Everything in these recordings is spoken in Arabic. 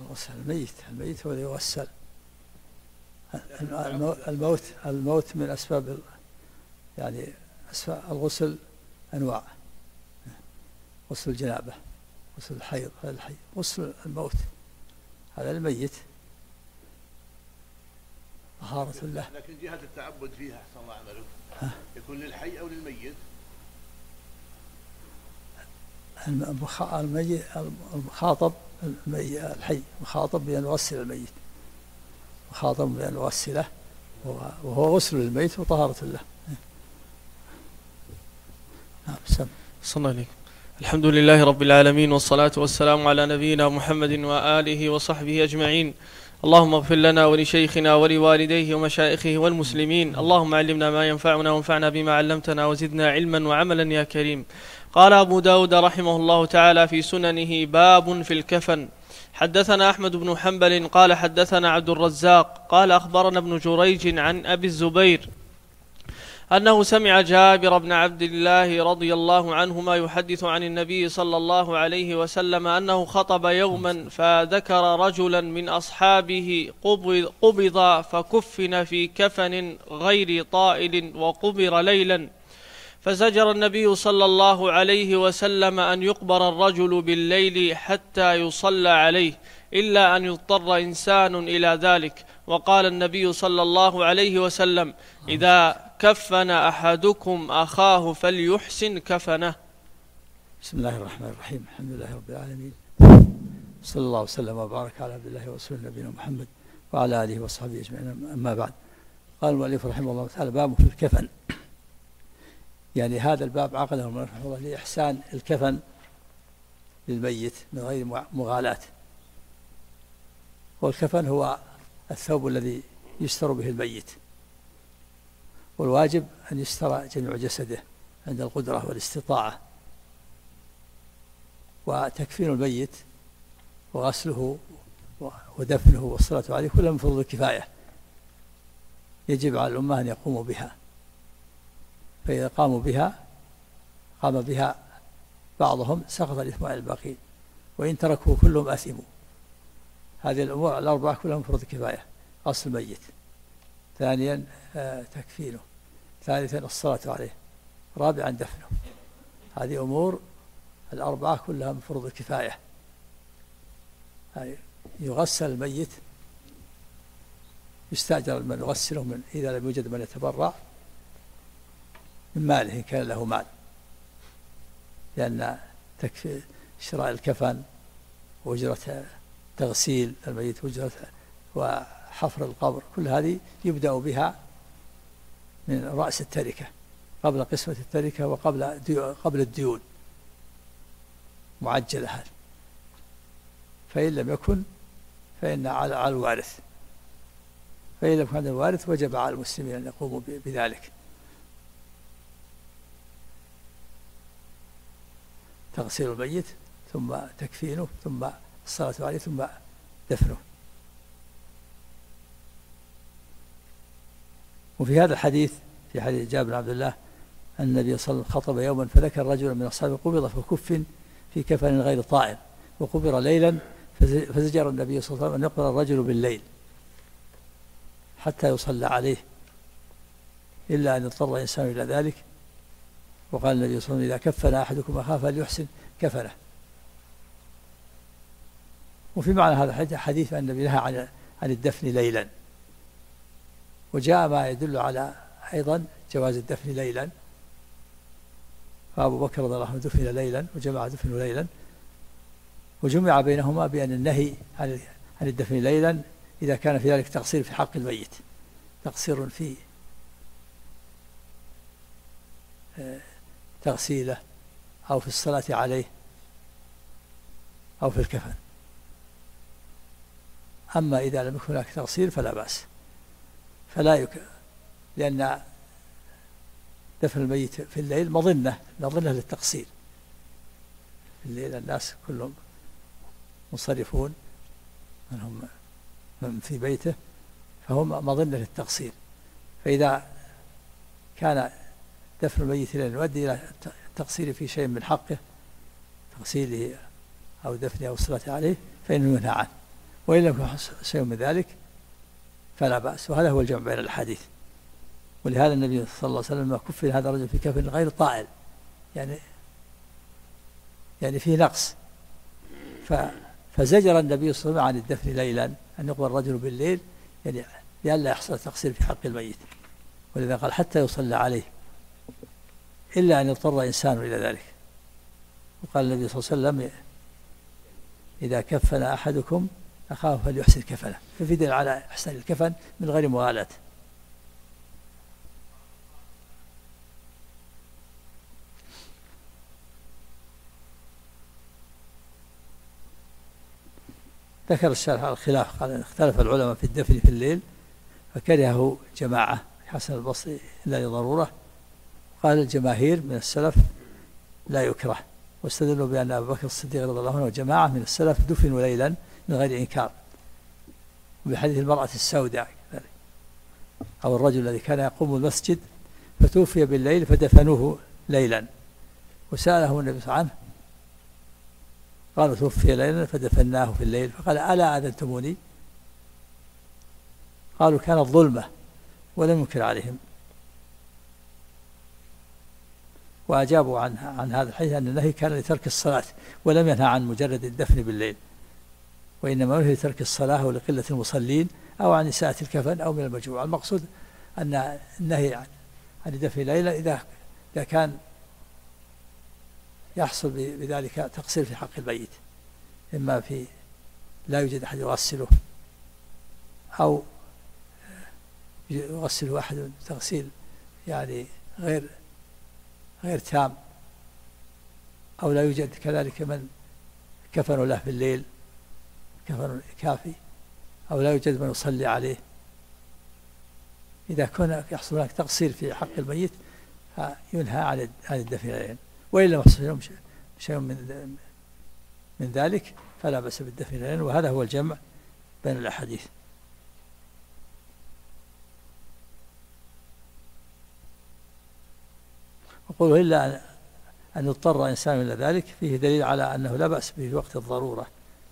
غسل الميت هو يغسل. الموت من أسباب، يعني أسباب الغسل أنواع: غسل الجنابة، غسل الحيض، غسل الموت هذا الميت طهارة له. لكن جهة التعبد فيها أحسن الله عمله يكون للحي أو للميت؟ المخاطب الحي مخاطب بأن يغسل الميت، مخاطب بأن يغسله، وهو غسل للميت وطهارة له. صلى الله عليه. الحمد لله رب العالمين، والصلاة والسلام على نبينا محمد وآله وصحبه أجمعين. اللهم اغفر لنا ولشيخنا ولوالديه ومشائخه والمسلمين. اللهم علمنا ما ينفعنا وانفعنا بما علمتنا وزدنا علما وعملا يا كريم. قال أبو داود رحمه الله تعالى في سننه: باب في الكفن. حدثنا أحمد بن حنبل قال حدثنا عبد الرزاق قال أخبرنا ابن جريج عن أبي الزبير أنه سمع جابر بن عبد الله رضي الله عنهما يحدث عن النبي صلى الله عليه وسلم أنه خطب يوما فذكر رجلا من أصحابه قبض فكفن في كفن غير طائل وقبر ليلا، فزجر النبي صلى الله عليه وسلم أن يقبر الرجل بالليل حتى يصلى عليه إلا أن يضطر إنسان إلى ذلك. وقال النبي صلى الله عليه وسلم: إذا كفن أحدكم أخاه فليحسن كفنه. بسم الله الرحمن الرحيم. الحمد لله رب العالمين، صلى الله وسلم وبارك على عبد الله ورسوله نبينا محمد وعلى آله وصحبه أجمعين. أما بعد، قال المؤلف رحمه الله تعالى: باب في الكفن. يعني هذا الباب عقده المؤلف رحمه الله لإحسان الكفن للميت من غير مغالاة. والكفن هو الثوب الذي يستر به الميت، والواجب أن يستر جميع جسده عند القدرة والاستطاعة. وتكفين الميت وغسله ودفنه والصلاة عليه كلها من فروض الكفاية، يجب على الأمة أن يقوموا بها، فإذا قام بها بعضهم سقط الإثم على الباقين، وإن تركوا كلهم آثموا. هذه الأمور الأربعة كلها من فروض الكفاية: غسل الميت، ثانيا تكفينه، ثالثا الصلاة عليه، رابعا دفنه. هذه أمور الأربعة كلها من فروض الكفاية. يغسل الميت، يستأجر من يغسله من إذا لم يوجد من يتبرع من ماله إن كان له مال، لأن تكفي شراء الكفن وأجرة تغسيل الميت وحفر القبر، كل هذه يبدأ بها من رأس التركة قبل قسمة التركة وقبل الديون معجلة هذه. فإن لم يكن فإن على الوارث، فإن لم يكن الوارث وجب على المسلمين أن يقوموا بذلك: تغسيل الميت، ثم تكفينه، ثم الصلاة عليه، ثم دفنه. وفي هذا الحديث، في حديث جابر بن عبد الله، أن النبي صلى الله عليه وسلم خطب يوما فذكر رجلا من أصحابه قبض فكفن في كفن غير طائل وقبر ليلا، فزجر النبي صلى الله عليه وسلم أن يقبر الرجل بالليل حتى يصلى عليه إلا أن يضطر إنسان إلى ذلك. وقال النبي صلى الله عليه وسلم: إذا كفن أحدكم أخاه فليحسن كفنه. وفي معنى هذا الحديث أن النبي نهى عن الدفن ليلا، وجاء ما يدل على أيضا جواز الدفن ليلا، فأبو بكر رضي الله عنه دفن ليلا وجماعة دفنوا ليلا، وجمع بينهما بأن النهي عن الدفن ليلا إذا كان في ذلك تقصير في حق الميت، تقصير في تغسيله أو في الصلاة عليه أو في الكفن. أما إذا لم يكن هناك تقصير فلا بأس، لأن دفن الميت في الليل مظنة للتقصير. في الليل الناس كلهم منصرفون، من في بيته، فهم مظنة للتقصير. فإذا كان دفن الميت ليلا يؤدي إلى التقصير في شيء من حقه، تغسيله أو دفنه أو الصلاة عليه، فإنه ينهى عنه. وإن لم يكن شيء من ذلك فلا بأس. وهذا هو الجمع بين الحديث. ولهذا النبي صلى الله عليه وسلم لما كفن هذا الرجل في كفن غير طائل، يعني فيه نقص، فزجر النبي صلى الله عليه وسلم عن الدفن ليلا، أن يقبل الرجل بالليل، يعني لئلا يحصل تقصير في حق الميت. ولذا قال حتى يصلى عليه، إلا أن يضطر إنسان إلى ذلك. وقال النبي صلى الله عليه وسلم إذا كفن أحدكم أخاه فليحسن كفنه، ففي دليل على إحسان الكفن من غير مغالاة. ذكر الشارح الخلاف، قال اختلف العلماء في الدفن في الليل، فكرهه جماعة حسن البصري إلا لضرورة. قال الجماهير من السلف لا يكره، واستدلوا بأن أبا بكر الصديق رضي الله عنه وجماعة من السلف دفنوا ليلا من غير إنكار، وبحديث المرأة السوداء أو الرجل الذي كان يقوم المسجد فتوفي بالليل فدفنوه ليلا، وسأله النبي صلى الله عليه وسلم عنه، قالوا توفي ليلا فدفناه في الليل، فقال ألا آذنتموني؟ قالوا كانت ظلمة ولم ينكر عليهم. وأجابوا عن هذا الحديث أن النهي كان لترك الصلاة، ولم ينهى عن مجرد الدفن بالليل، وإنما نهي لترك الصلاة ولقلة المصلين أو عن إساءة الكفن أو من المجوع. المقصود أن النهي عن الدفن ليلا إذا كان يحصل بذلك تقصير في حق الميت، إما في لا يوجد أحد يغسله، أو يغسله أحد تغسيل يعني غير تام، أو لا يوجد كذلك من كفن له في الليل كفن كافي، أو لا يوجد من يصلي عليه. إذا كان يحصل هناك تقصير في حق الميت ينهى عن الدفن ليلا، وإن لم يحصل شيء من ذلك فلا بأس بالدفن ليلا. وهذا هو الجمع بين الأحاديث. وقوله إلا أن يضطر إنسان إلى ذلك فيه دليل على أنه لا بأس به في وقت الضرورة.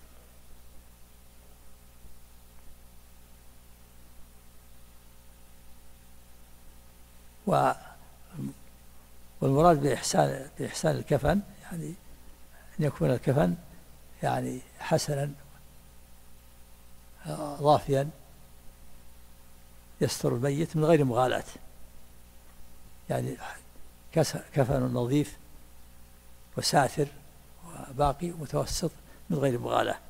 والمراد بإحسان الكفن يعني أن يكون الكفن يعني حسنا ضافيا يستر الميت من غير مغالاة، يعني كفن نظيف وساتر وباقي متوسط من غير مغالاة.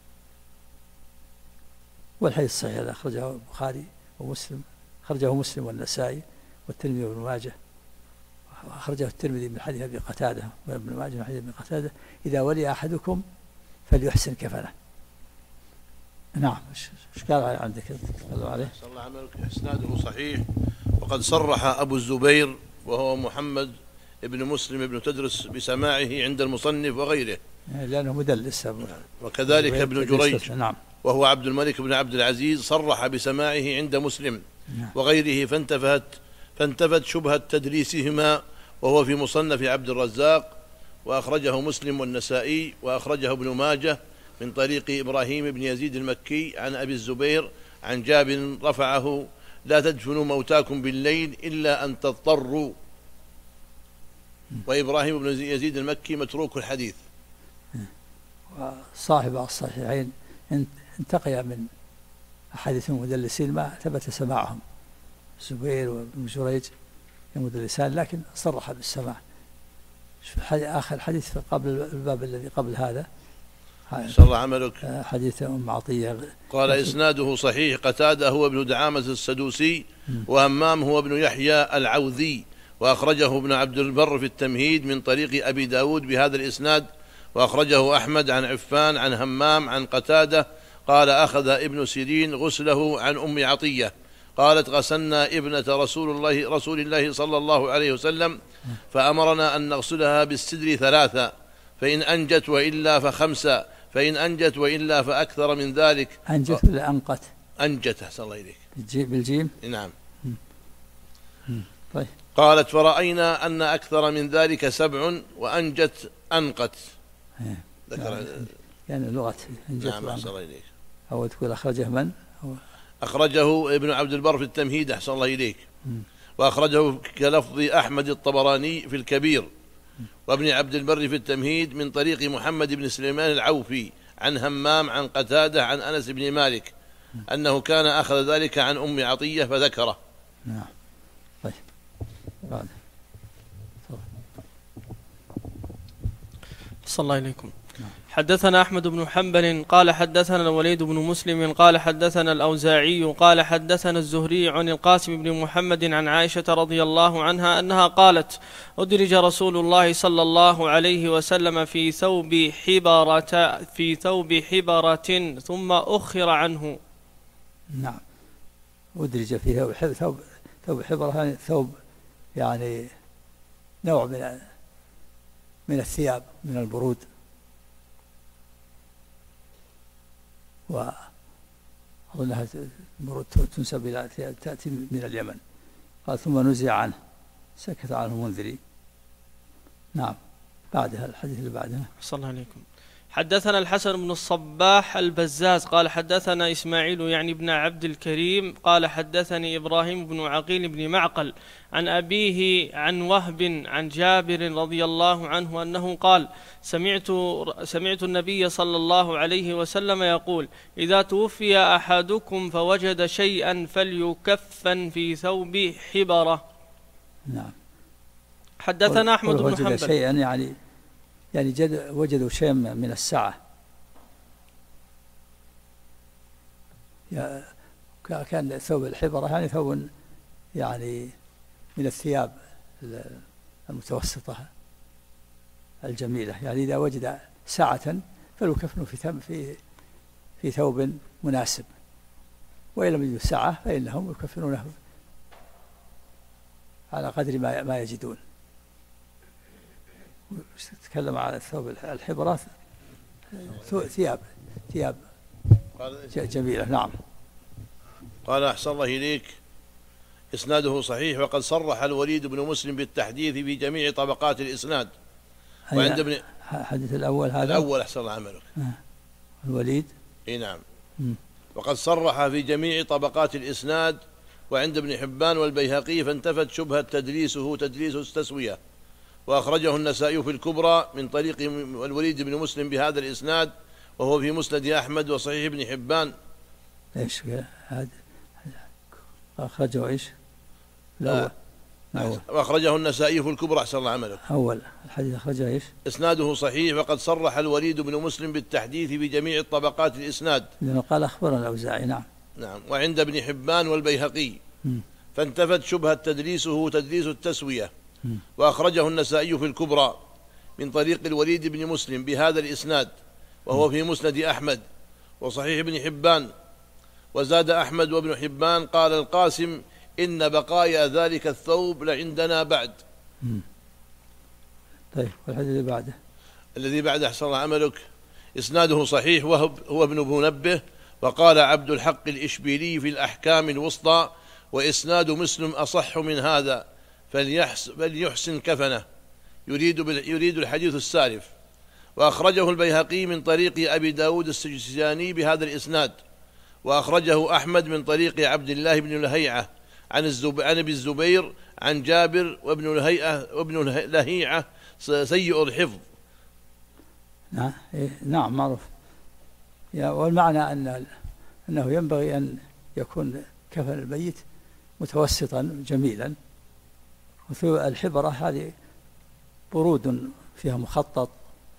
والحديث الصحيح الذي أخرجه البخاري ومسلم، أخرجه مسلم والنسائي والترمذي وابن ماجه، وأخرجه الترمذي من حديث أبي قتادة وابن ماجه من حديث أبي قتادة إذا ولي أحدكم فليحسن كفنه. نعم. ايش قال عندك؟ قالوا عليه صلى الله عليه وسلم إسناده صحيح. وقد صرح أبو الزبير وهو محمد ابن مسلم ابن تدرس بسماعه عند المصنف وغيره، لأنه مدلس. وكذلك ابن جريج نعم. وهو عبد الملك بن عبد العزيز صرح بسماعه عند مسلم وغيره، فانتفت شبهة تدليسهما، وهو في مصنف عبد الرزاق، وأخرجه مسلم والنسائي، وأخرجه ابن ماجه من طريق إبراهيم بن يزيد المكي عن أبي الزبير عن جابر رفعه: لا تدفنوا موتاكم بالليل إلا أن تضطروا. وإبراهيم بن يزيد المكي متروك الحديث. وصاحب الصحيحين انتقي من أحاديث المدلسين ما ثبت سماعهم، الزبير وابن جريج المدلسان، لكن صرح بالسماع. آخر حديث قبل الباب الذي قبل هذا صلى الله عملك حديث أم عطية قال إسناده صحيح. قتادة هو ابن دعامة السدوسي، وهمام هو ابن يحيى العوذي، وأخرجه ابن عبد البر في التمهيد من طريق أبي داود بهذا الإسناد، وأخرجه أحمد عن عفان عن همام عن قتادة قال: أخذ ابن سيرين غسله عن أم عطية قالت: غسلنا ابنة رسول الله صلى الله عليه وسلم فأمرنا أن نغسلها بالسدر 3، فإن أنجت وإلا ف5، فإن أنجت وإلا فأكثر من ذلك. أنجت ولا أنقت؟ أنجت. أحسن الله إليك. بالجيم. نعم. طيب. قالت: فرأينا أن أكثر من ذلك 7 وأنجت أنقت. ذكر يعني لغة أنجت. نعم. أحسن الله إليك. أو تقول أخرجه من؟ أخرجه ابن عبد البر في التمهيد أحسن الله إليك، وأخرجه كلفظ أحمد الطبراني في الكبير، وابن عبد البر في التمهيد من طريق محمد بن سليمان العوفي عن همام عن قتادة عن أنس بن مالك أنه كان أخذ ذلك عن أم عطية فذكره. نعم. طيب بعد. صلى الله عليكم. حدثنا أحمد بن حنبل قال حدثنا الوليد بن مسلم قال حدثنا الأوزاعي قال حدثنا الزهري عن القاسم بن محمد عن عائشة رضي الله عنها أنها قالت: أدرج رسول الله صلى الله عليه وسلم في ثوب حبرة ثم أخر عنه. نعم. أدرج في ثوب حبرة، يعني ثوب يعني نوع من الثياب من البرود، وأظنها تنسب إلى تأتي من اليمن. قال ثم نزع عنه، سكت عنه منذري. نعم. بعدها الحديث اللي بعدها. صلى الله عليكم. حدثنا الحسن بن الصباح البزاز قال حدثنا إسماعيل يعني ابن عبد الكريم قال حدثني إبراهيم بن عقيل بن معقل عن أبيه عن وهب عن جابر رضي الله عنه أنه قال: سمعت النبي صلى الله عليه وسلم يقول: إذا توفي أحدكم فوجد شيئا فليكفن في ثوب حبرة. نعم. حدثنا أحمد بن حنبل. وجد شيئا يعني وجدوا شيئا من السعة، كان ثوب الحبرة يعني ثوب يعني من الثياب المتوسطة الجميلة، يعني إذا وجد سعة فليكفنوا في ثوب مناسب، وإن لم يجدوا سعة فإنهم يكفنونه على قدر ما يجدون. تكلم على الثوب الحبرة ثياب جميلة. نعم. قال أحسن الله إليك: إسناده صحيح، وقد صرح الوليد بن مسلم بالتحديث في جميع طبقات الإسناد. وعند ابن الحديث الأول هذا الأول أحسن الله عملك الوليد. نعم. وقد صرح في جميع طبقات الإسناد. وعند ابن حبان والبيهقي فانتفت شبهة تدليسه تدليس التسوية. وأخرجه النسائي في الكبرى من طريق الوليد بن مسلم بهذا الإسناد، وهو في مسند أحمد وصحيح ابن حبان. إيش هذا أخرجه إيش؟ وأخرجه النسائي في الكبرى أحسن الله عملك. أول الحديث أخرجه إيش؟ إسناده صحيح، وقد صرح الوليد بن مسلم بالتحديث في جميع طبقات الإسناد. لأنه قال أخبرنا الأوزاعي. نعم. نعم. وعند ابن حبان والبيهقي فانتفت شبهة تدليسه تدليس التسوية. وأخرجه النسائي في الكبرى من طريق الوليد بن مسلم بهذا الإسناد، وهو في مسند أحمد وصحيح ابن حبان. وزاد أحمد وابن حبان قال القاسم: إن بقايا ذلك الثوب لعندنا بعد. طيب والحديث الذي بعده أحسن الله عملك. إسناده صحيح، هو ابن منبه. وقال عبد الحق الإشبيلي في الأحكام الوسطى: وإسناد مسلم أصح من هذا، فليحسن كفنه. يريد الحديث السالف. وأخرجه البيهقي من طريق أبي داود السجستاني بهذا الإسناد. وأخرجه أحمد من طريق عبد الله بن لهيعة عن أبي الزبير عن جابر، وابن لهيعة سيء الحفظ. نعم معروف. والمعنى أنه ينبغي أن يكون كفن الميت متوسطا جميلا. الحبرة هذه برود فيها مخطط،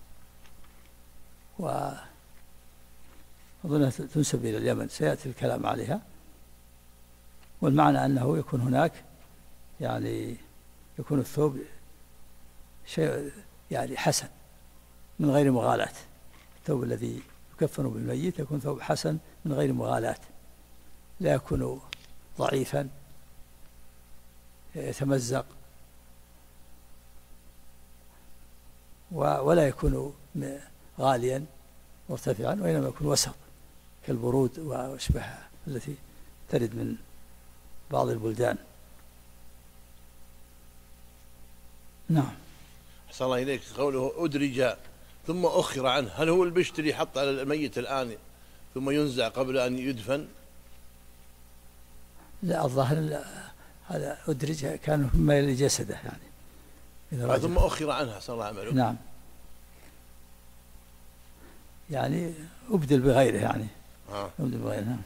وأظنها تنسب إلى اليمن، سيأتي الكلام عليها. والمعنى أنه يكون هناك يعني يكون الثوب شيء يعني حسن من غير مغالاة. الثوب الذي يكفن بالميت يكون ثوب حسن من غير مغالاة، لا يكون ضعيفا يتمزق، ولا يكون غاليا مرتفعا، وإنما يكون وسط كالبرود وأشبهها التي ترد من بعض البلدان. نعم. أحسن الله إليك. قوله أدرج ثم أخر عنه، هل هو البشتري حط على الميت الآن ثم ينزع قبل أن يدفن؟ لا، الظاهر هذا أدرج كان مما يلي جسده يعني ثم أخر عنها صلى الله عليه وسلم. نعم، يعني أبدل بغيره يعني أبدل بغيره. نعم.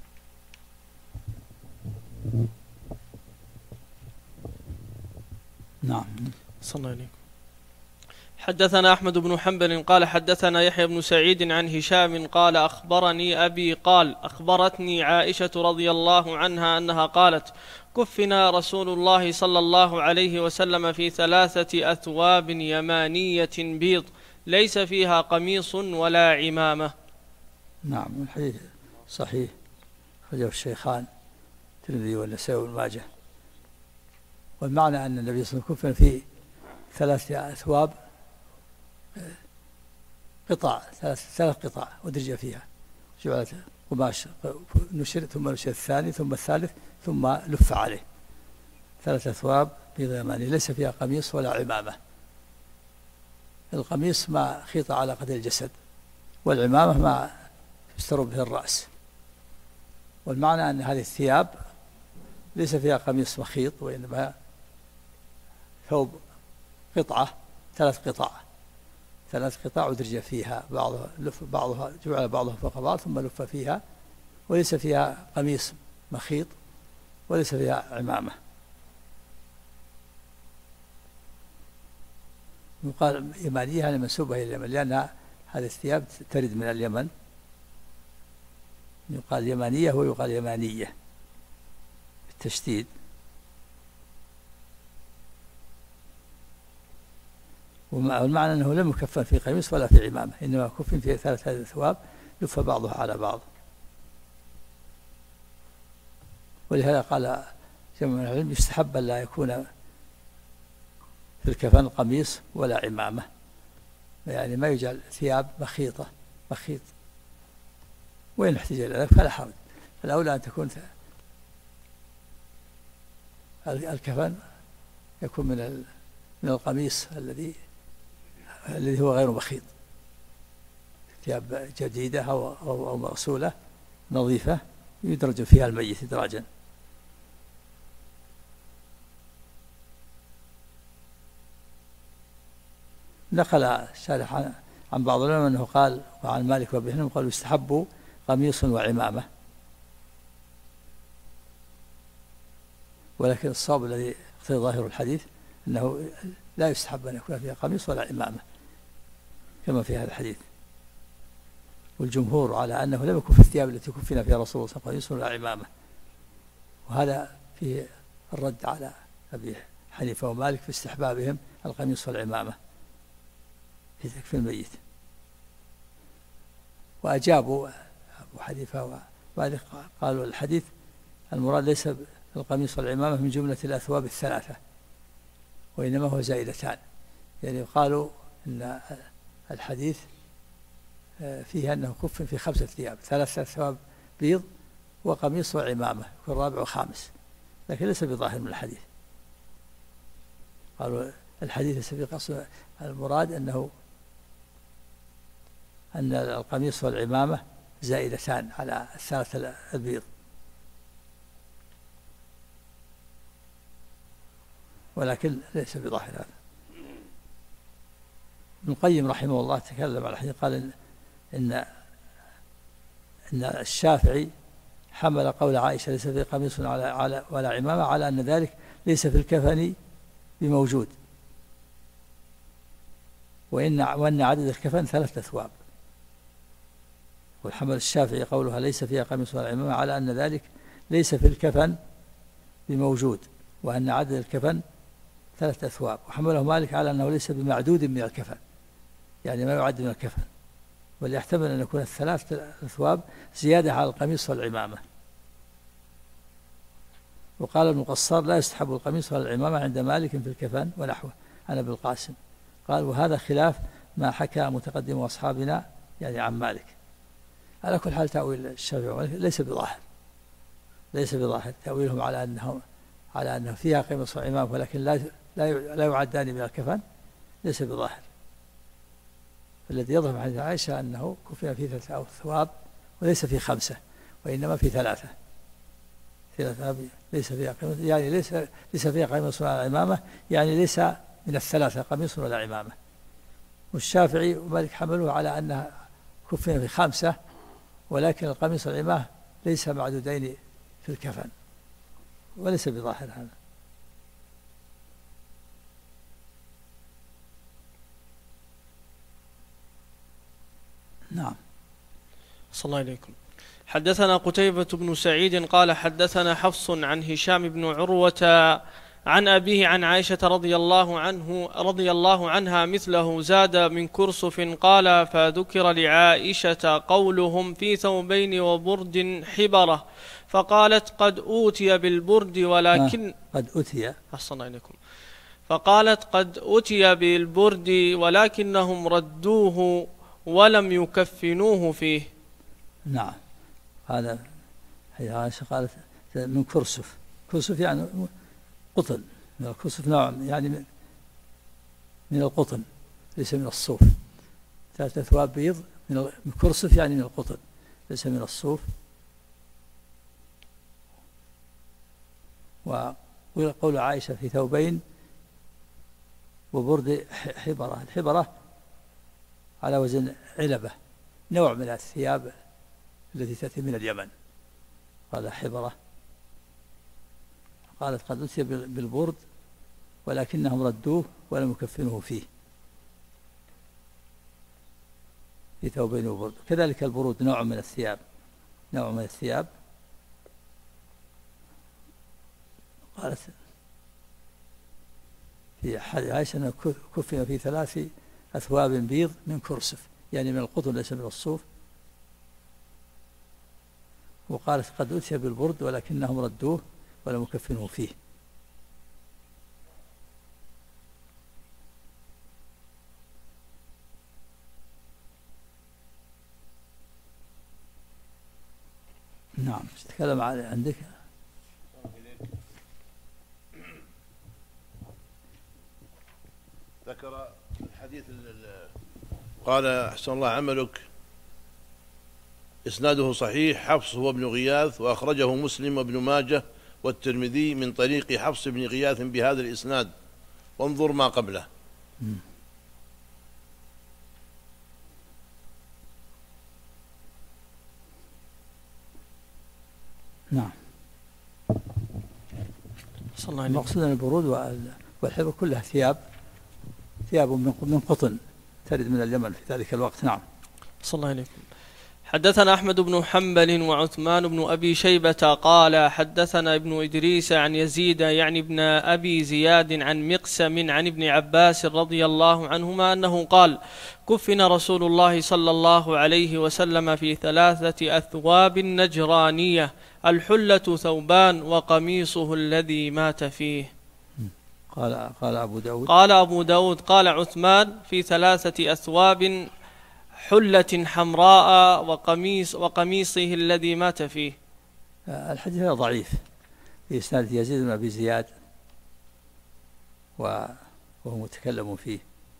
نعم. صلى الله عليه. حدثنا أحمد بن حنبل قال حدثنا يحيى بن سعيد عن هشام قال أخبرني أبي قال أخبرتني عائشة رضي الله عنها أنها قالت كفنا رسول الله صلى الله عليه وسلم في 3 أثواب يمانية بيض ليس فيها قميص ولا عمامة. نعم، الحديث صحيح، خرجه الشيخان الترمذي والنسائي وابن ماجه. والمعنى أن النبي صلى الله عليه وسلم كفن في 3 أثواب، ثلاث قطع ودرج فيها، جعلت قماش نشر، ثم نشر الثاني، ثم الثالث، ثم لف عليه. 3 أثواب بيض يماني ليس فيها قميص ولا عمامة. القميص ما خيط على قدر الجسد، والعمامة ما يستر به الرأس. والمعنى أن هذه الثياب ليس فيها قميص مخيط، وإنما ثوب قطعة، 3 قطع ودرج فيها، بعضها جعل بعضها فوق بعض ثم لف فيها، وليس فيها قميص مخيط وليس فيها عمامة. يقال يمانية يعني منسوبة إلى اليمن، لأن هذه الثياب ترد من اليمن، يقال يمانية ويقال يمانية بالتشديد. والمعنى أنه لم يكفن في قميص ولا في عمامة، إنما كفن في 3 أثواب لف بعضها على بعض. ولهذا قال جمع من العلم يستحب أن لا يكون في الكفن قميص ولا عمامة، يعني ما يجعل ثياب مخيط، وإن احتاج إلى ذلك فلا حرج. فالأولى أن تكون الكفن يكون من القميص الذي هو غير مخيط، ثياب جديدة أو مغسولة نظيفة يدرج فيها الميت إدراجا. نقل الشارح عن بعض العلماء أنه قال، وعن مالك وابن حنبل قالوا يستحب قميص وعمامة، ولكن الصواب الذي يقتضي ظاهر الحديث أنه لا يستحب أن يكون فيها قميص ولا عمامة كما في هذا الحديث. والجمهور على أنه لم يكن في الثياب التي كفن فيها رسول الله صلى الله عليه وسلم قميص ولا عمامة، وهذا فيه الرد على أبي حنيفة ومالك في استحبابهم القميص والعمامة في تكفين الميت. وأجابوا أبو حنيفة ومالك قالوا الحديث المراد ليس القميص والعمامة من جملة الأثواب 3، وإنما هو زائدتان. يعني قالوا إن الحديث فيه أنه كفن في 5 ثياب، 3 أثواب بيض وقميص وعمامة، يكون رابع وخامس، لكن ليس بظاهر من الحديث. قالوا الحديث ليس بقصد، المراد أن القميص والعمامة زائدتان على 3 البيض. ولكن ليس بظاهر هذا. ابن القيم رحمه الله تكلم على الحديث، قال إن الشافعي حمل قول عائشة ليس في قميص ولا عمامة على أن ذلك ليس في الكفن بموجود، وأن عدد الكفن 3 أثواب. والحمل الشافعي قولها ليس فيها قميص ولا عمامة على أن ذلك ليس في الكفن بموجود، وأن عدد الكفن 3 أثواب. وحمله مالك على أنه ليس بمعدود من الكفن، يعني ما يعد من الكفن، بل يحتمل أن يكون 3 أثواب زيادة على القميص والعمامة. وقال ابن قصار لا يستحب القميص ولا العمامة عند مالك في الكفن ونحوه عن ابن القاسم. قال وهذا خلاف ما حكى متقدم أصحابنا يعني عن مالك. على كل حال تأويل الشافعي ومالك ليس بظاهر تأويلهم على أنه فيها قميص وعمامة ولكن لا يعدان من الكفن، ليس بظاهر. الذي يظهر من حديث عائشة أنه كفن في 3 أثواب وليس في 5 وإنما في 3 ليس فيها قميص، يعني ليس فيها قميص ولا عمامة، يعني ليس من 3 قميص ولا عمامة. والشافعي ومالك حملوه على أنها كفن في 5، ولكن القميص والعمامة ليس معدودين في الكفن، وليس بظاهر هذا. نعم. صلى الله عليكم. حدثنا قتيبة بن سعيد قال حدثنا حفص عن هشام بن عروة عن أبيه عن عائشة رضي الله عنها مثله، زاد من كرسف. قال فذكر لعائشة قولهم في ثوبين وبرد حبرة، فقالت قد أوتي بالبرد ولكن قد أوتي أحسن إليكم. فقالت قد أوتي بالبرد ولكنهم ردوه ولم يكفنوه فيه. نعم. هذا عائشة قالت من كرسف. كرسف يعني قطن، من الكرسف نوع يعني من القطن ليس من الصوف. 3 أثواب بيض من كرسف يعني من القطن ليس من الصوف. وقول عائشة في ثوبين وبرد حبرة. الحبرة على وزن علبة، نوع من الثياب التي تأتي من اليمن، هذا حبرة. قالت قد أتي بالبرد ولكنهم ردوه ولم يكفنوه فيه، في ثوبين وبرد. كذلك البرود نوع من الثياب، قالت في عائشة أنه كفن في 3 أثواب بيض من كرسف، يعني من القطن ليس من الصوف. وقالت قد أتي بالبرد ولكنهم ردوه ولم يكفنوه فيه. نعم. تتكلم عندك. ذكر الحديث قال أحسن الله عملك إسناده صحيح. حفص هو ابن غياث، وأخرجه مسلم وابن ماجه والترمذي من طريق حفص بن غياث بهذا الإسناد، وانظر ما قبله. نعم. المقصود أن البرود والحبر كلها ثياب من قطن ترد من اليمن في ذلك الوقت. نعم. صلى الله عليكم. حدثنا أحمد بن حنبل وعثمان بن أبي شيبة قال حدثنا ابن إدريس عن يزيد يعني ابن أبي زياد عن مقسم عن ابن عباس رضي الله عنهما أنه قال كفن رسول الله صلى الله عليه وسلم في 3 أثواب نجرانية، الحلة ثوبان وقميصه الذي مات فيه. قال أبو داود قال عثمان في 3 أثواب حلة حمراء وقميصه الذي مات فيه. الحديث ضعيف في إسناد يزيد بن أبي زياد وهو متكلم فيه،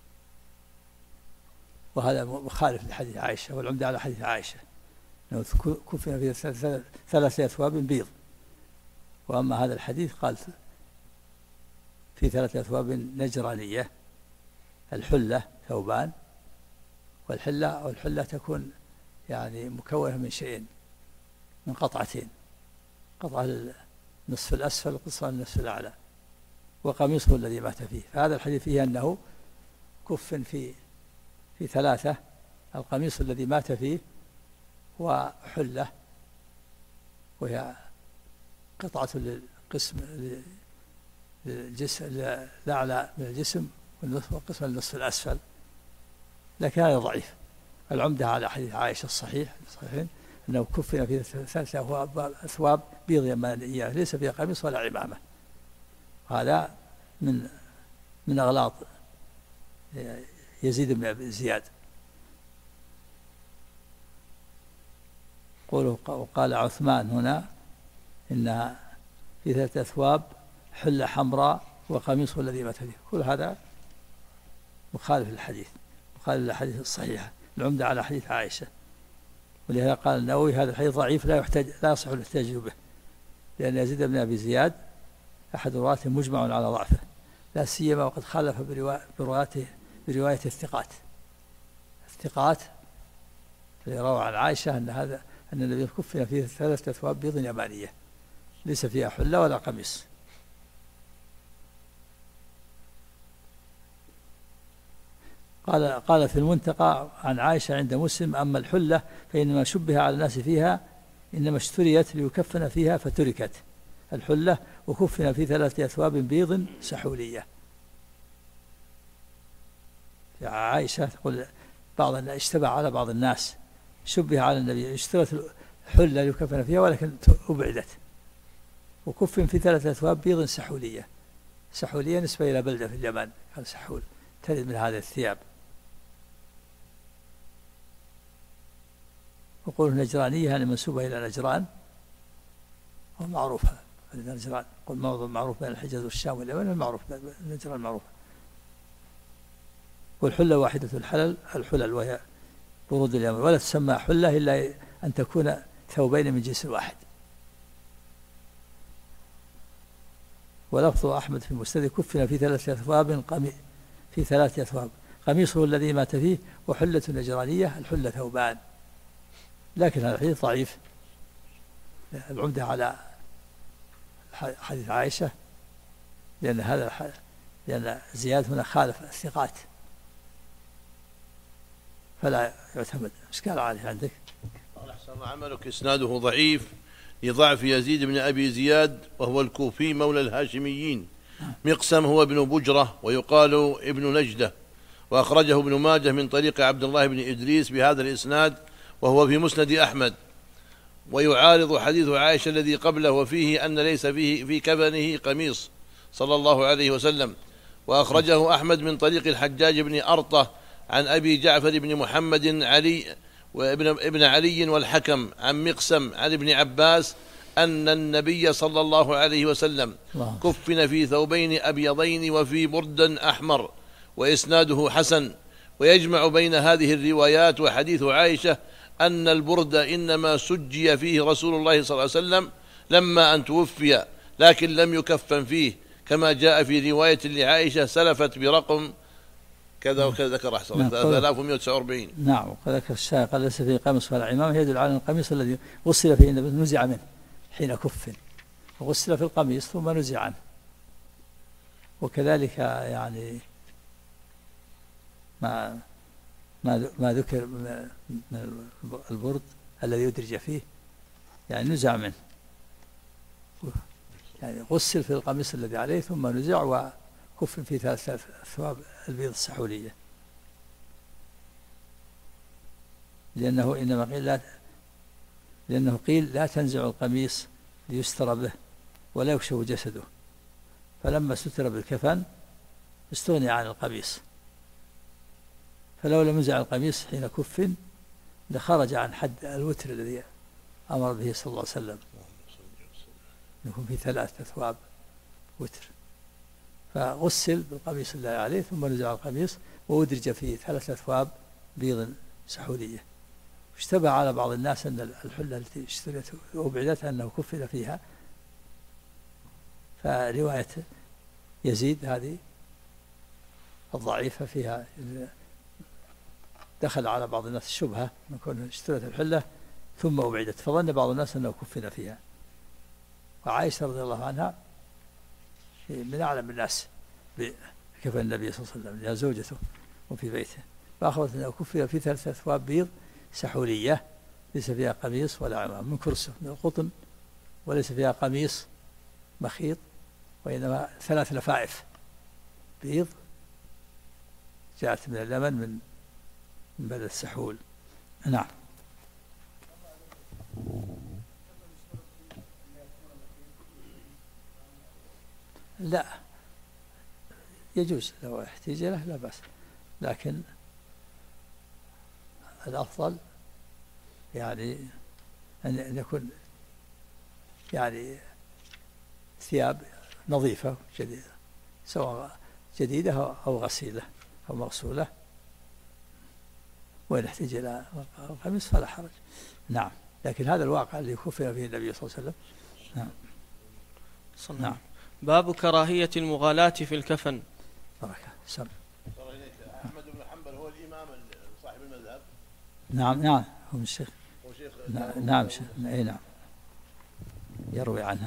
وهذا مخالف لحديث عائشة، والعمدة على حديث عائشة أنه كفن في 3 أثواب بيض، وأما هذا الحديث قال في 3 أثواب نجرانية، الحلة ثوبان، والحلة تكون يعني مكونة من شيئين، من قطعتين، قطعة النصف الأسفل وقطعة النصف الأعلى، وقميصه الذي مات فيه. فهذا الحديث فيه أنه كفن في 3، القميص الذي مات فيه، وحلة وهي قطعة للقسم للجسم الأعلى من الجسم، وقسم النصف الأسفل، لكن هذا ضعيف. العمدة على حديث عائشة الصحيحين أنه كفن في 3 أثواب بيض يمانية ليس فيها قميص ولا عمامة. هذا من أغلاط يزيد بن أبي زياد. وقال عثمان هنا إنها في 3 أثواب حلة حمراء وقميصه الذي مات فيه. كل هذا مخالف للحديث، مخالف للحديث الصحيحة. العمدة على حديث عائشة. ولهذا قال النووي هذا الحديث ضعيف لا يصح الاحتجاج به، لأن يزيد بن أبي زياد أحد رواة مجمع على ضعفه، لا سيما وقد خالف برواية الثقات اللي روى عن عائشة أن النبي كفن فيه 3 أثواب بيض يمانية ليس فيها حلة ولا قميص. قال في المنتقى عن عائشة عند مسلم: أما الحلة فإنما شبه على الناس فيها، إنما اشتريت ليكفن فيها فتركت الحلة وكفن في 3 أثواب بيض سحولية. عائشة تقول اشتبه على بعض الناس، شبه على النبي، اشترت الحلة ليكفن فيها ولكن أبعدت، وكفن في 3 أثواب بيض سحولية. سحولية نسبة إلى بلدة في اليمن، قال سحول ترد من هذه الثياب. وقول نجرانية يعني منسوبة إلى نجران ومعروفة. نجران قل موضوع معروف بين الحجاز والشام واليمن، المعروف نجران معروفة. والحلة واحدة الحلل وهي برود اليمن، ولا تسمى حلة إلا أن تكون ثوبين من جنس واحد. ولفظ أحمد في المسند: كفن في 3 أثواب قميصه الذي مات فيه وحلة نجرانية، الحلة ثوبان. لكن هذا الحديث ضعيف. العمدة على حديث عائشة لأن زياد هنا خالف الثقات فلا يعتمد. إشكال عليه عندك؟ أحسن عملك. إسناده ضعيف لضعف يزيد بن أبي زياد وهو الكوفي مولى الهاشميين. مقسم هو ابن بجرة ويقال ابن نجدة، وأخرجه ابن ماجه من طريق عبد الله بن إدريس بهذا الإسناد وهو في مسند أحمد. ويعارض حديث عائشة الذي قبله وفيه أن ليس فيه في كفنه قميص صلى الله عليه وسلم. وأخرجه أحمد من طريق الحجاج بن أرطة عن أبي جعفر بن محمد علي وابن علي والحكم عن مقسم عن ابن عباس أن النبي صلى الله عليه وسلم كفن في ثوبين أبيضين وفي برد أحمر. وإسناده حسن. ويجمع بين هذه الروايات وحديث عائشة أن البرد إنما سجي فيه رسول الله صلى الله عليه وسلم لما أن توفي، لكن لم يكفن فيه، كما جاء في رواية لعائشة سلفت برقم كذا وكذا، ذكر أحسن 3149. نعم. وذكر الشاعر قال: ليس فيه قميص ولا عمامة، يدل على القميص الذي غسل فيه النبي نزع منه حين كفن، وغسل في القميص ثم نزع عنه. وكذلك يعني ما ذكر من البرد الذي يدرج فيه يعني نزع منه، يعني غسل في القميص الذي عليه ثم نزع وكفن في 3 أثواب البيض السحولية، لأنه قيل لا تنزع القميص ليستر به ولا يكشف جسده، فلما ستر بالكفن استغني عن القميص، فلو لم ينزع القميص حين كفن لخرج عن حد الوتر الذي أمر به صلى الله عليه وسلم، يكون في 3 أثواب وتر. فغسل بالقميص الذي عليه ثم نزع القميص وأدرج في 3 أثواب بيض سحولية. اشتبه على بعض الناس أن الحلة التي اشتريت وأبعدت أنه كفن فيها، فرواية يزيد هذه الضعيفة فيها دخل على بعض الناس الشبهة من كون اشتريت الحلة ثم أبعدت، فظن بعض الناس أنه كفن فيها. وعائشة رضي الله عنها من أعلم الناس بكفن النبي صلى الله عليه وسلم، لها زوجته وفي بيته، فأخبرت أنه كفن في 3 أثواب بيض سحولية ليس فيها قميص ولا عمام، من كرسه من القطن، وليس فيها قميص مخيط، وإنما 3 لفائف بيض جاءت من اليمن من بلد السحول. نعم. لا يجوز لو احتيج له لا بأس، لكن الأفضل يعني أن يكون يعني ثياب نظيفة جديدة، سواء جديدة أو غسيلة أو مغسولة، وإن احتاج إلى القميص فلا حرج. نعم، لكن هذا الواقع اللي كفن فيه النبي صلى الله عليه وسلم. نعم. نعم. باب كراهية المغالاة في الكفن. بركة. سم. أحمد بن حنبل هو الإمام صاحب المذهب. نعم هو من الشيخ. نعم أي نعم، يروي عنه،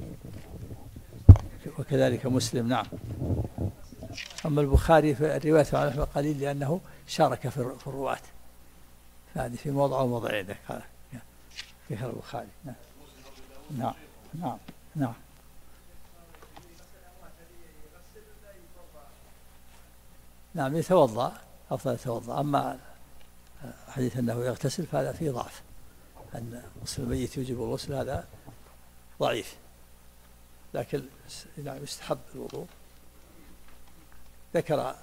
وكذلك مسلم. نعم. أما البخاري فالرواية عن أحمد قليل لأنه شارك في الرواة، فهذه في موضع وموضعين فيها البخاري. نعم. نعم يتوضأ، أفضل يتوضأ. أما حديث أنه يغتسل فهذا فيه ضعف، أن غسل الميت يوجب الغسل هذا ضعيف، لكن يستحب الوضوء. ذكر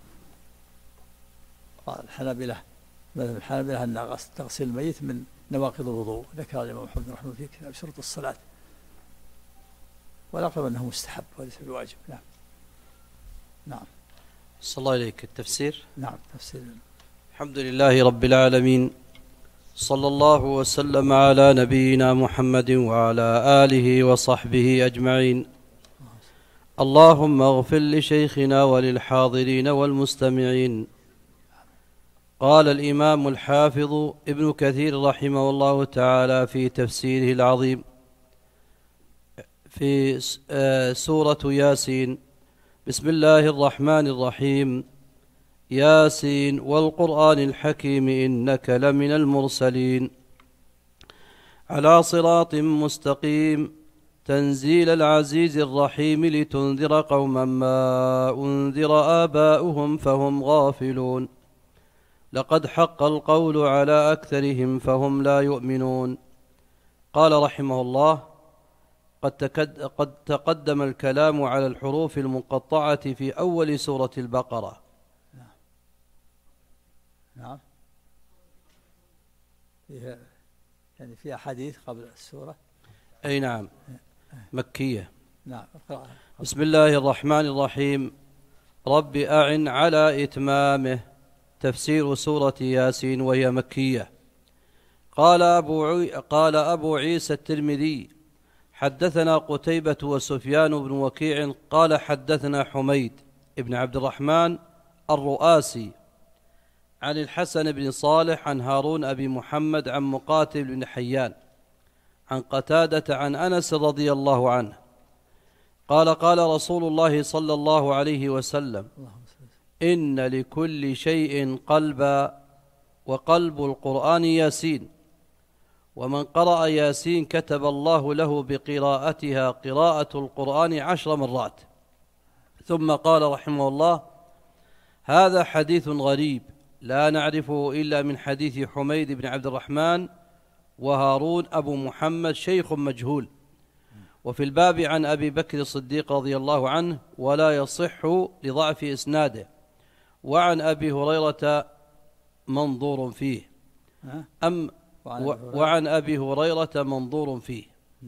الحنابلة مثل الحنابلة أن تغسل الميت من نواقض الوضوء، ذكر الإمام محمد رحمه الله في كتاب شروط الصلاة، والأقرب أنه مستحب وليس بواجب. نعم. صلى الله عليك. التفسير. نعم تفسير. الحمد لله رب العالمين، صلى الله وسلم على نبينا محمد وعلى آله وصحبه أجمعين. اللهم اغفر لشيخنا وللحاضرين والمستمعين. قال الإمام الحافظ ابن كثير رحمه الله تعالى في تفسيره العظيم في سورة ياسين: بسم الله الرحمن الرحيم، ياسين والقرآن الحكيم إنك لمن المرسلين على صراط مستقيم تنزيل العزيز الرحيم لتنذر قوما ما أنذر آباؤهم فهم غافلون لقد حق القول على أكثرهم فهم لا يؤمنون. قال رحمه الله: قد تقدم الكلام على الحروف المقطعة في أول سورة البقرة. نعم. فيها حديث قبل السورة. أي نعم، مكية. نعم. بسم الله الرحمن الرحيم. رب أعن على إتمامه. تفسير سورة ياسين وهي مكية. قال أبو عيسى الترمذي: حدثنا قتيبة وسفيان بن وكيع قال حدثنا حميد بن عبد الرحمن الرؤاسي عن الحسن بن صالح عن هارون أبي محمد عن مقاتل بن حيان عن قتادة عن أنس رضي الله عنه قال: قال رسول الله صلى الله عليه وسلم: إن لكل شيء قلبا، وقلب القرآن ياسين، ومن قرأ ياسين كتب الله له بقراءتها قراءة القرآن 10 مرات. ثم قال رحمه الله: هذا حديث غريب لا نعرفه إلا من حديث حميد بن عبد الرحمن، وهارون أبو محمد شيخ مجهول، وفي الباب عن أبي بكر الصديق رضي الله عنه ولا يصح لضعف إسناده، وعن أبي هريرة منظور فيه. وعن أبي هريرة منظور فيه.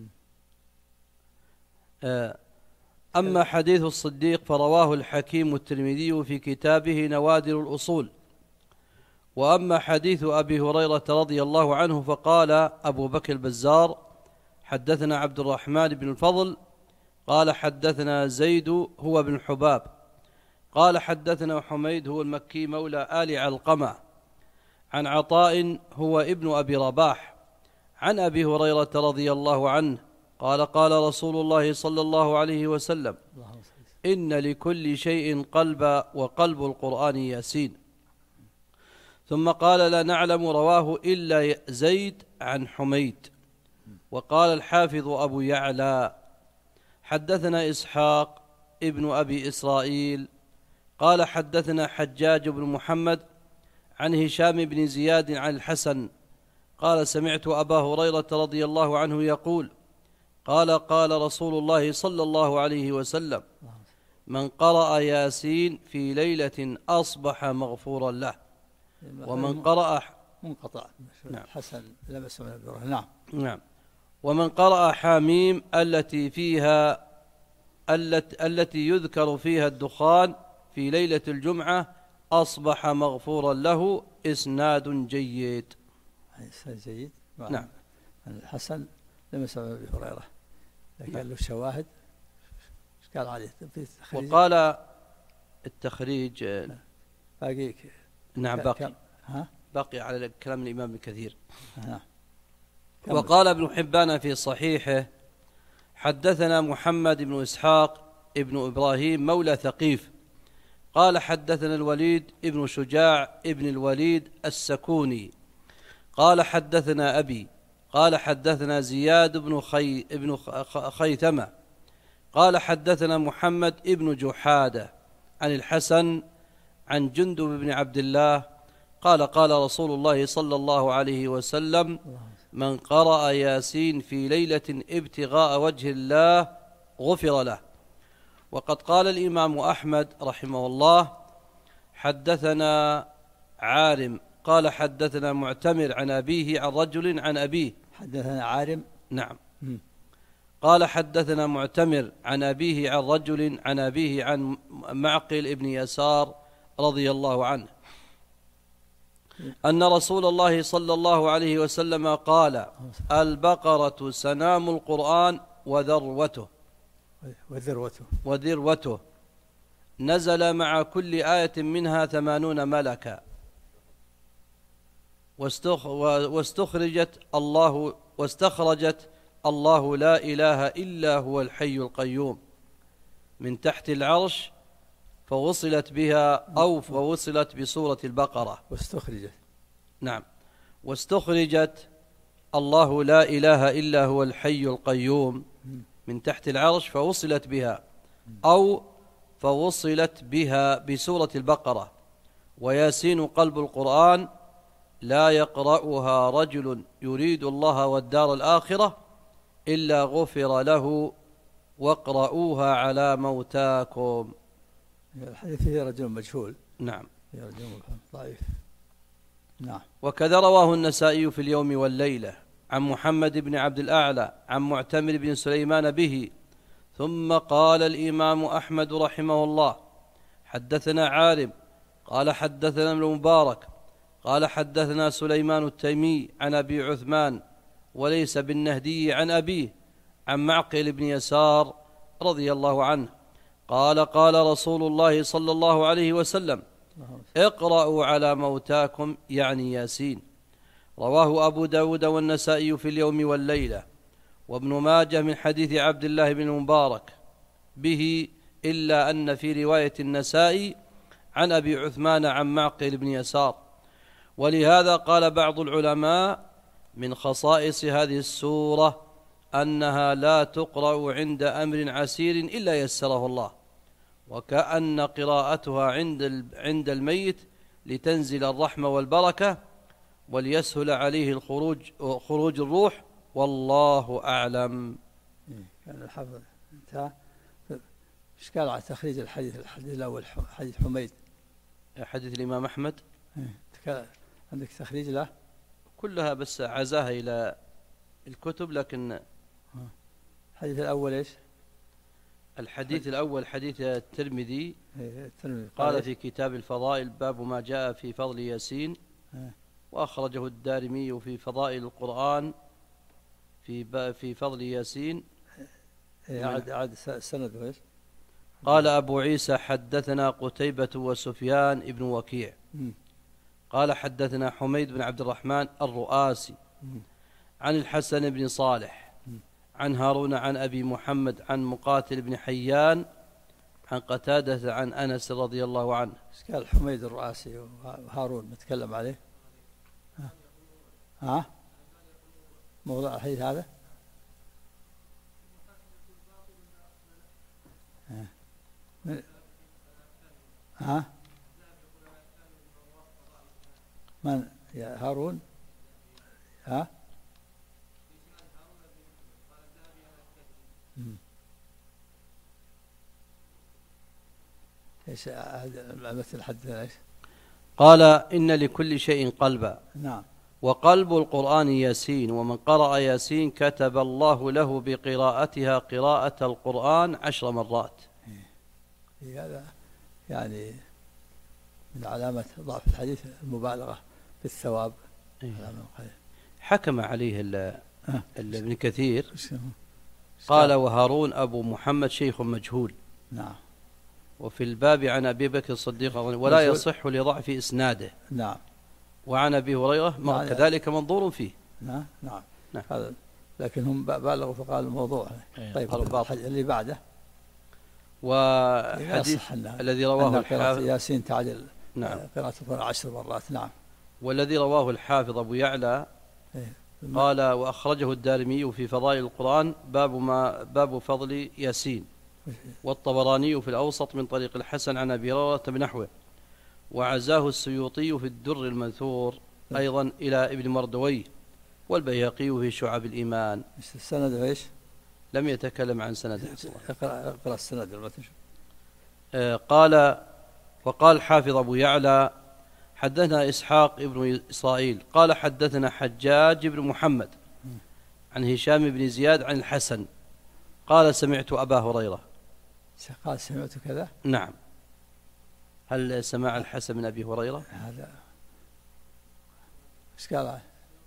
أما حديث الصديق فرواه الحكيم الترمذي في كتابه نوادر الأصول. وأما حديث أبي هريرة رضي الله عنه فقال أبو بكر البزار: حدثنا عبد الرحمن بن الفضل قال حدثنا زيد هو بن حباب قال حدثنا حميد هو المكي مولى آل علقمة عن عطاء هو ابن أبي رباح عن أبي هريرة رضي الله عنه قال: قال رسول الله صلى الله عليه وسلم: إن لكل شيء قلبا، وقلب القرآن ياسين. ثم قال: لا نعلم رواه إلا زيد عن حميد. وقال الحافظ أبو يعلى: حدثنا إسحاق ابن أبي إسرائيل قال حدثنا حجاج بن محمد عن هشام بن زياد عن الحسن قال: سمعت أبا هريرة رضي الله عنه يقول: قال: قال رسول الله صلى الله عليه وسلم: من قرأ ياسين في ليلة أصبح مغفورا له، ومن قرأ منقطع. نعم. حسن لم يسمع. نعم. نعم. ومن قرأ حاميم التي يذكر فيها الدخان في ليلة الجمعة أصبح مغفورا له. إسناد جيد. إسناد جيد. نعم. الحسن لم يسمع أبي هريرة، لكن له شواهد. ايش قال عليه في التخريج؟ وقال التخريج باقي. نعم باقي على كلام الإمام ابن كثير. وقال ابن حبان في صحيحه: حدثنا محمد بن إسحاق ابن إبراهيم مولى ثقيف قال حدثنا الوليد ابن شجاع ابن الوليد السكوني قال حدثنا أبي قال حدثنا زياد ابن خيثمة قال حدثنا محمد ابن جحادة عن الحسن عن جندب بن عبد الله قال قال رسول الله صلى الله عليه وسلم: من قرأ ياسين في ليلة ابتغاء وجه الله غفر له. وقد قال الإمام أحمد رحمه الله: حدثنا عارم قال حدثنا معتمر عن أبيه عن رجل عن أبيه. حدثنا عارم. نعم. قال حدثنا معتمر عن أبيه عن رجل عن أبيه عن معقل ابن يسار رضي الله عنه أن رسول الله صلى الله عليه وسلم قال: البقرة سنام القرآن وذروته نزل مع كل آية منها 80 ملكا واستخرجت الله لا إله إلا هو الحي القيوم من تحت العرش فوصلت بها أو فوصلت بسورة البقرة. واستخرجت الله لا إله إلا هو الحي القيوم من تحت العرش فوصلت بها أو فوصلت بها بسورة البقرة. وياسين قلب القرآن لا يقرأها رجل يريد الله والدار الآخرة إلا غفر له واقرؤوها على موتاكم. الحديث فيه رجل مجهول. نعم. رجل ضعيف. نعم. وكذا رواه النسائي في اليوم والليلة عن محمد بن عبد الأعلى عن معتمر بن سليمان به. ثم قال الإمام أحمد رحمه الله: حدثنا عارم قال حدثنا ابن المبارك قال حدثنا سليمان التيمي عن أبي عثمان وليس بالنهدي عن أبيه عن معقل بن يسار رضي الله عنه قال قال رسول الله صلى الله عليه وسلم: اقرأوا على موتاكم يعني ياسين. رواه أبو داود والنسائي في اليوم والليلة وابن ماجه من حديث عبد الله بن المبارك به، إلا أن في رواية النسائي عن أبي عثمان عن معقل بن يسار. ولهذا قال بعض العلماء: من خصائص هذه السورة أنها لا تقرأ عند أمر عسير إلا يسره الله، وكأن قراءتها عند الميت لتنزل الرحمة والبركة وليسهل عليه خروج الروح، والله أعلم. كان الحفظ انتهى. ايش قال على تخريج الحديث الأول حديث حميد؟ حديث الإمام أحمد عندك تخريج له؟ كلها بس عزاها إلى الكتب. لكن الحديث الأول إيش؟ الحديث الأول حديث الترمذي قال في كتاب الفضائل: باب ما جاء في فضل ياسين. وأخرجه الدارمي في فضائل القرآن في فضل ياسين. عاد سند إيش؟ قال أبو عيسى: حدثنا قتيبة وسفيان ابن وكيع قال حدثنا حميد بن عبد الرحمن الرؤاسي عن الحسن بن صالح عن هارون عن أبي محمد عن مقاتل بن حيان عن قتادة عن أنس رضي الله عنه. ايش قال حميد الرؤاسي وهارون نتكلم عليه؟ موضوع الحديث هذا؟ من يا هارون؟ ايش مثل حدثنا ايش؟ قال: إن لكل شيء قلبا. نعم. وقلب القرآن ياسين، ومن قرأ ياسين كتب الله له بقراءتها قراءة القرآن 10 مرات. هذا يعني من علامة ضعف الحديث المبالغة في الثواب. حكم عليه ابن كثير قال: وهارون أبو محمد شيخ مجهول. نعم. وفي الباب عن أبي بكر الصديق ولا يصح لضعف إسناده. نعم. وعن أبي هريرة نعم. كذلك منظور فيه. نعم. نعم. نعم. هذا لكن هم بالغوا فقالوا الموضوع. طيب اللي بعده وحديث الذي رواه الحافظ ياسين تعدل. نعم. قراءته 10 مرات. نعم. والذي رواه الحافظ أبو يعلى قال: وأخرجه الدارمي في فضائل القرآن باب فضل ياسين، والطبراني في الأوسط من طريق الحسن عن أبي هريرة بنحوه، وعزاه السيوطي في الدر المنثور أيضا إلى ابن مردويه، والبيهقي في شعب الإيمان. السند ايش؟ لم يتكلم عن سنده. اقرأ السند. قال: وقال الحافظ أبو يعلى: حدثنا إسحاق ابن إسرائيل قال: حدثنا حجاج بن محمد عن هشام بن زياد عن الحسن قال: سمعت أبا هريرة. قال سمعت كذا؟ نعم. هل سمع الحسن من أبي هريرة؟ هذا ايش قال؟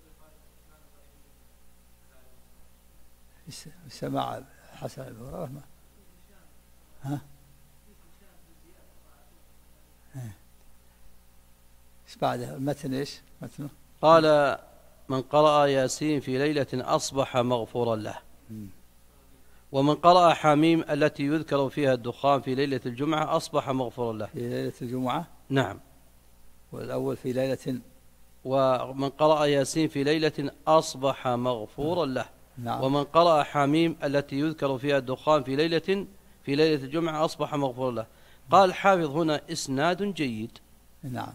سمع حسن بن هريرة. ها؟ ايش بعده المتن؟ ايش متنه؟ قال: من قرأ ياسين في ليلة أصبح مغفورا له. ومن قرأ حميم التي يذكر فيها الدخان في ليلة الجمعة أصبح مغفورا له. في ليلة الجمعة؟ نعم. والأول في ليلة. ومن قرأ ياسين في ليلة أصبح مغفورا له. نعم. ومن قرأ حميم التي يذكر فيها الدخان في ليلة الجمعة أصبح مغفورا له. قال الحافظ هنا: إسناد جيد. نعم.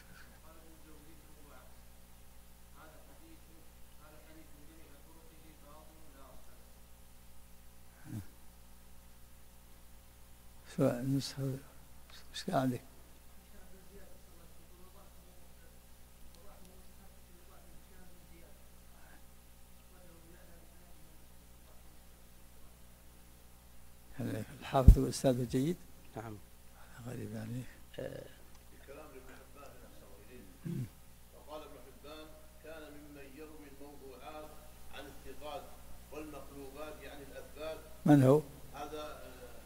شو النسخة؟ ايش كان عندك؟ الحافظ والأستاذ جيد. نعم. غريب يعني. كلام ابن حبان وقال ابن حبان: كان ممن يروي الموضوعات عن الثقات والمقلوبات يعني الأثبات. من هو؟ هذا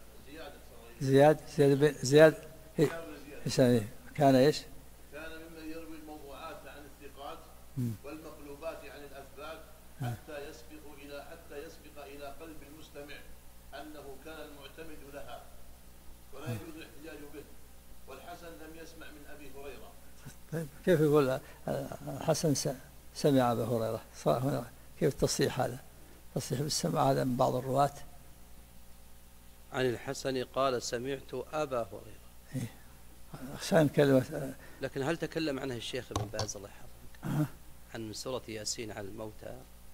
زياد كان ايش؟ كان ممن يروي الموضوعات عن الثقات والمقلوبات عن الأثبات حتى يسبق إلى قلب المستمع أنه كان المعتمد لها ولا يجوز الاحتجاج به. والحسن لم يسمع من أبي هريرة. طيب كيف يقول الحسن سمع أبا هريرة؟ كيف التصحيح هذا؟ تصحيح بالسمع هذا من بعض الرواة. عن الحسن قال: سمعت أبا هريرة. عشان كلمة. لكن هل تكلم عنها الشيخ ابن باز الله يحفظك عن سورة ياسين على الموتى؟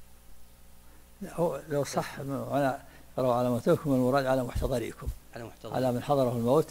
لو صح قرأوا على موتاكم المراد على محتضريكم، على من حضره الموت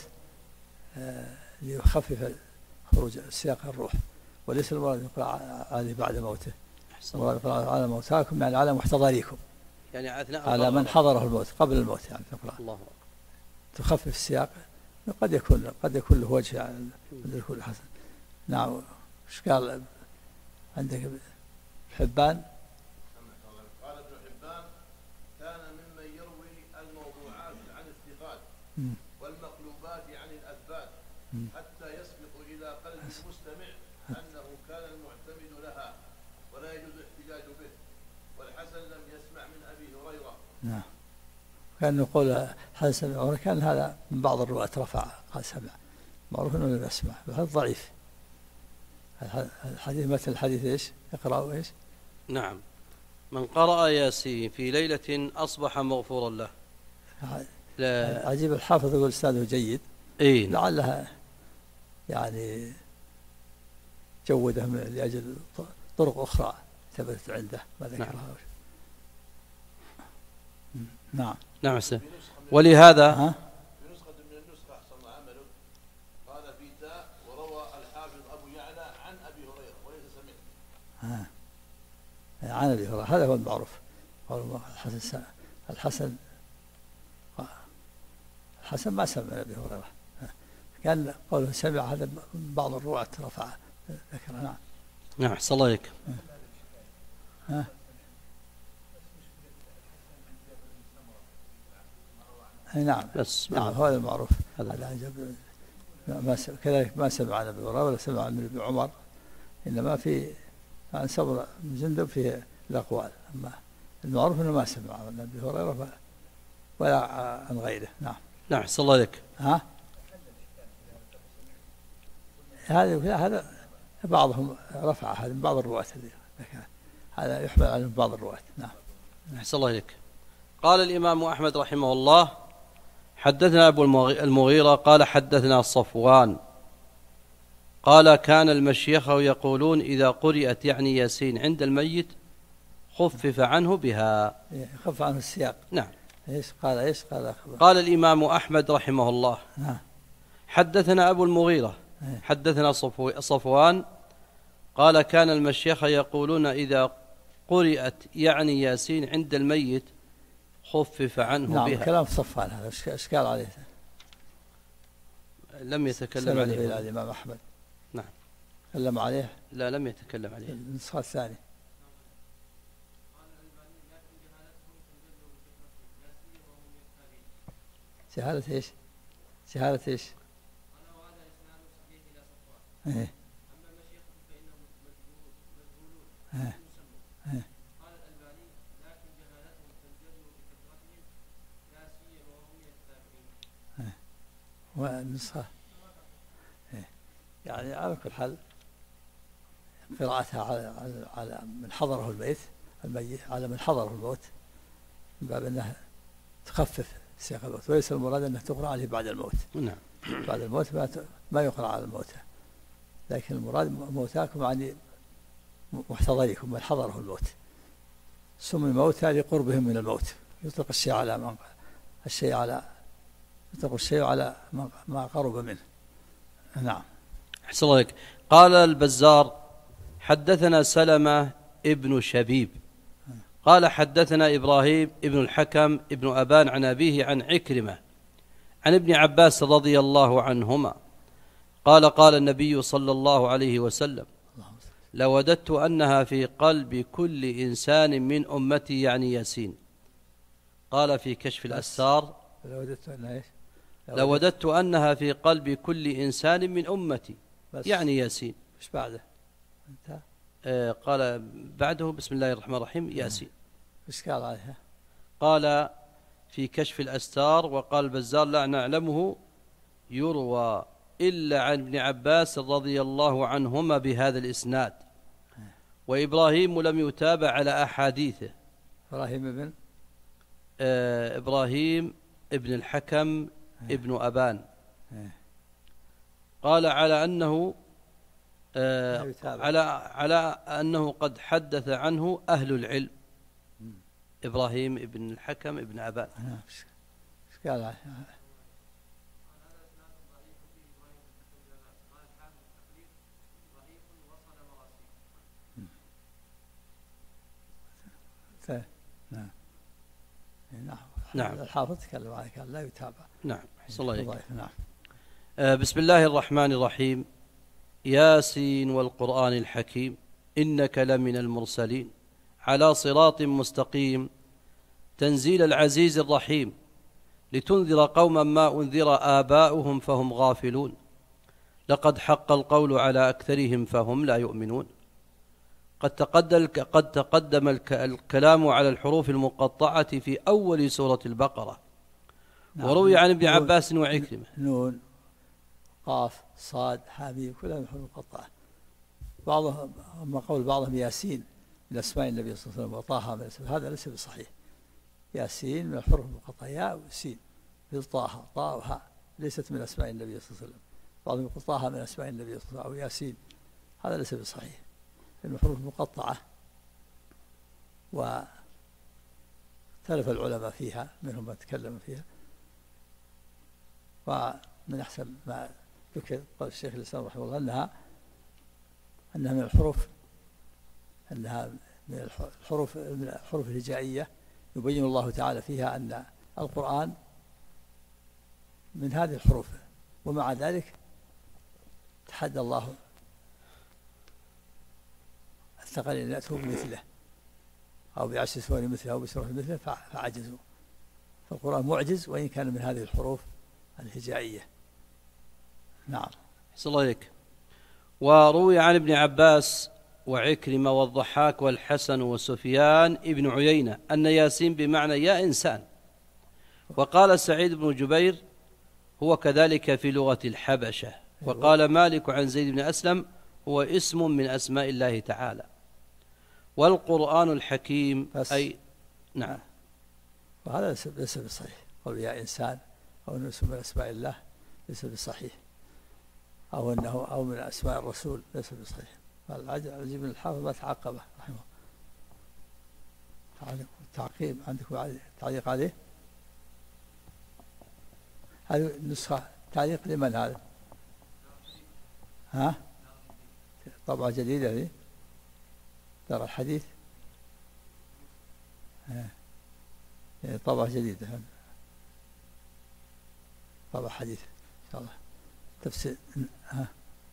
ليخفف خروج سياق الروح، وليس المراد يقرأ عليه بعد موته. المراد يقرأ على موتاكم يعني على محتضريكم، يعني أثناء على من حضره الموت قبل الموت يعني تقرأ. الله تخفف السياق. قد يكون له وجه يعني كل حسن. نعم. ايش قال عندك حبان؟ قال ابن حبان: كان ممن يروي الموضوعات عن الثقات والمقلوبات عن الأثبات حتى يسبق إلى قلب المستمع أنه كان المعتمد لها ولا يجوز الاحتجاج به. والحسن لم يسمع من أبي هريرة. نعم. كان يقول حسن سمع، كان هذا من بعض الرواة رفع قال سمع، معروف انه لم يسمع، هذا ضعيف. الحديث مثل الحديث ايش؟ اقرأوا ايش؟ نعم. من قرأ ياسين في ليلة أصبح مغفورا له. عجيب الحافظ يقول استاذه جيد. اي لعلها يعني جوده لأجل طرق أخرى ثبتت عنده ما ذكرها. نعم. نعم. ولهذا في نسخة من النسخة أحسن عمله قال في تاء: وروى الحافظ أبو يعلى عن أبي هريرة وليس سمع. عن أبي هريرة، هذا هو المعروف. الحسن ما سمع من أبي هريرة، كان قوله سمع هذا بعض الرواة رفع ذكر. نعم. نعم. صلى الله عليك. ها؟ نعم بس نعم هذا المعروف. كذلك ما سمع عن ابي هريره ولا سمع عن ابن عمر، انما في عن سمرة بن جندب في الاقوال، اما المعروف انه ما سمع عن ابي هريره ولا عن غيره. نعم. نعم أحسن الله لك. ها؟ هذا بعضهم رفع هذا من بعض الرواة، هذا يحمل على بعض الرواة. نعم. أحسن الله لك. قال الإمام أحمد رحمه الله: حدثنا أبو المغيرة قال حدثنا صفوان قال كان المشيخة يقولون إذا قرئت يعني ياسين عند الميت خفف عنه بها. خف عنه السياق. نعم. ايش قال الإمام أحمد رحمه الله: حدثنا أبو المغيرة حدثنا صفوان قال كان المشيخة يقولون إذا قرئت يعني ياسين عند الميت خفف عنه نعم. بها. كلام صفوان هذا اشكال عليه، لم يتكلم عليه إلى الإمام أحمد. نعم. تكلم عليه؟ لا لم يتكلم عليه. النسخة الثانية. شهادة ايش؟ شهادة ايش؟ ايه. اما المشيخة فإنه مجهولون. قال الألباني لكن جهالتهم تنجر بكثرتهم لا سيما وهم من التابعين. والنسخة يعني على كل حال قراءتها على من حضره الميت على من حضره الموت من باب انها تخفف سياق الموت، وليس المراد انها تقرأ عليه بعد الموت. نعم. بعد الموت ما يقرأ على الموتى، لكن المراد موتاكم يعني محتضريكم من حضره الموت. سموا الموتى لقربهم من الموت، يطلق الشيء على يطلق الشيء على ما قرب منه. نعم. أحسن الله لك. قال البزار حدثنا سلمة ابن شبيب قال حدثنا إبراهيم ابن الحكم ابن أبان عن أبيه عن عكرمة عن ابن عباس رضي الله عنهما قال قال النبي صلى الله عليه وسلم: لوددت أنها في قلب كل إنسان من أمتي يعني ياسين. قال في كشف الأسرار: لوددت أنها في قلب كل إنسان من أمتي يعني ياسين. ايش بعده؟ قال بعده بسم الله الرحمن الرحيم ياسين. ايش قال عليها؟ قال في كشف الأستار. وقال البزار: لا نعلمه يروى إلا عن ابن عباس رضي الله عنهما بهذا الإسناد، وإبراهيم لم يتابع على أحاديثه. إبراهيم ابن الحكم ابن أبان. قال على أنه على أنه قد حدث عنه أهل العلم. إبراهيم ابن الحكم ابن أبان. ايش قال؟ نعم. الحافظ تكلم عليه قال لا يتابع. نعم. صلى الله عليه. نعم. بسم الله الرحمن الرحيم. ياسين والقرآن الحكيم إنك لمن المرسلين على صراط مستقيم تنزيل العزيز الرحيم لتنذر قوما ما أنذر آباؤهم فهم غافلون لقد حق القول على أكثرهم فهم لا يؤمنون. قد تقدم الكلام على الحروف المقطعة في أول سورة البقرة. نعم. وروي عن ابن عباس وعكرمة. نون قاف صاد حاميم كلها من الحروف المقطعة. بعضهم أما قول بعضهم ياسين من أسماء النبي صلى الله عليه وسلم وطه من أسماء، هذا ليس بصحيح. ياسين من الحروف المقطعة، ياء وسين مثل طه طاء وهاء ليست من أسماء النبي صلى الله عليه وسلم. بعضهم يقول طه من أسماء النبي صلى الله عليه وسلم أو ياسين، هذا ليس بصحيح، لأن الحروف مقطعة واختلف العلماء فيها، منهم من تكلم فيها. ومن أحسن ما ذكر قال الشيخ الإسلام رحمه الله أنها من الحروف، أنها من الحروف الهجائية يبين الله تعالى فيها أن القرآن من هذه الحروف، ومع ذلك تحدى الله الثقلين أن يأتوا بمثله، أو بعشر سور مثله أو بسورة مثله فعجزوا. فالقرآن معجز وإن كان من هذه الحروف الهجائية. نعم. أحسن الله إليك. وروي عن ابن عباس وعكرمة والضحاك والحسن وسفيان ابن عيينة أن ياسين بمعنى يا إنسان. وقال سعيد بن جبير هو كذلك في لغة الحبشة. وقال مالك عن زيد بن أسلم هو اسم من أسماء الله تعالى. والقرآن الحكيم أي نعم. وهذا ليس بصحيح، قول يا إنسان أو أنه اسم من أسماء الله ليس بصحيح، أو أنه أو من أسماء الرسول ليس بصحيح. العجيب من الحافظ ما تعقبه رحمه الله. تعقيب عندكم تعليق عليه؟ هذه النسخة تعليق لمن هذا؟ ها؟ طبعة جديدة هذه دار الحديث، طبعة جديدة، طبعة حديث إن شاء الله تفسير. ها؟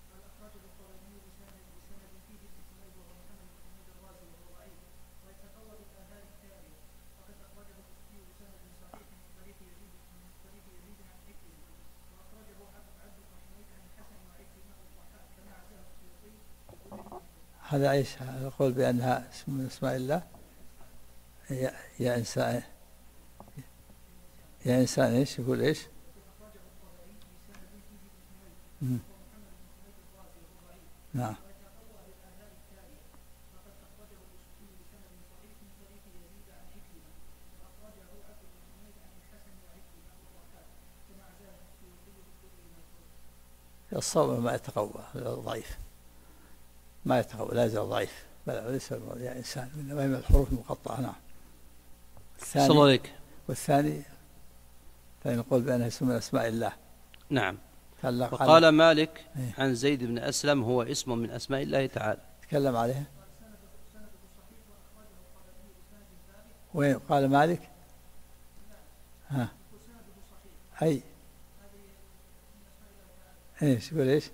هذا ايش؟ يقول بأنها اسم من اسماء الله. يا إنسان، يا إنسان ايش يقول ايش؟ نعم. الصوم ما يتقوى، ضعيف، ما يتقوى، لا يزال ضعيف، بل ليس يا إنسان، إنما هي من الحروف المقطعة. نعم. الثاني والثاني نقول بأنها اسم من أسماء الله. نعم. وقال مالك عن زيد بن أسلم هو اسم من أسماء الله تعالى. تكلم عليها وين؟ قال مالك ها أي ايش يقول ايش؟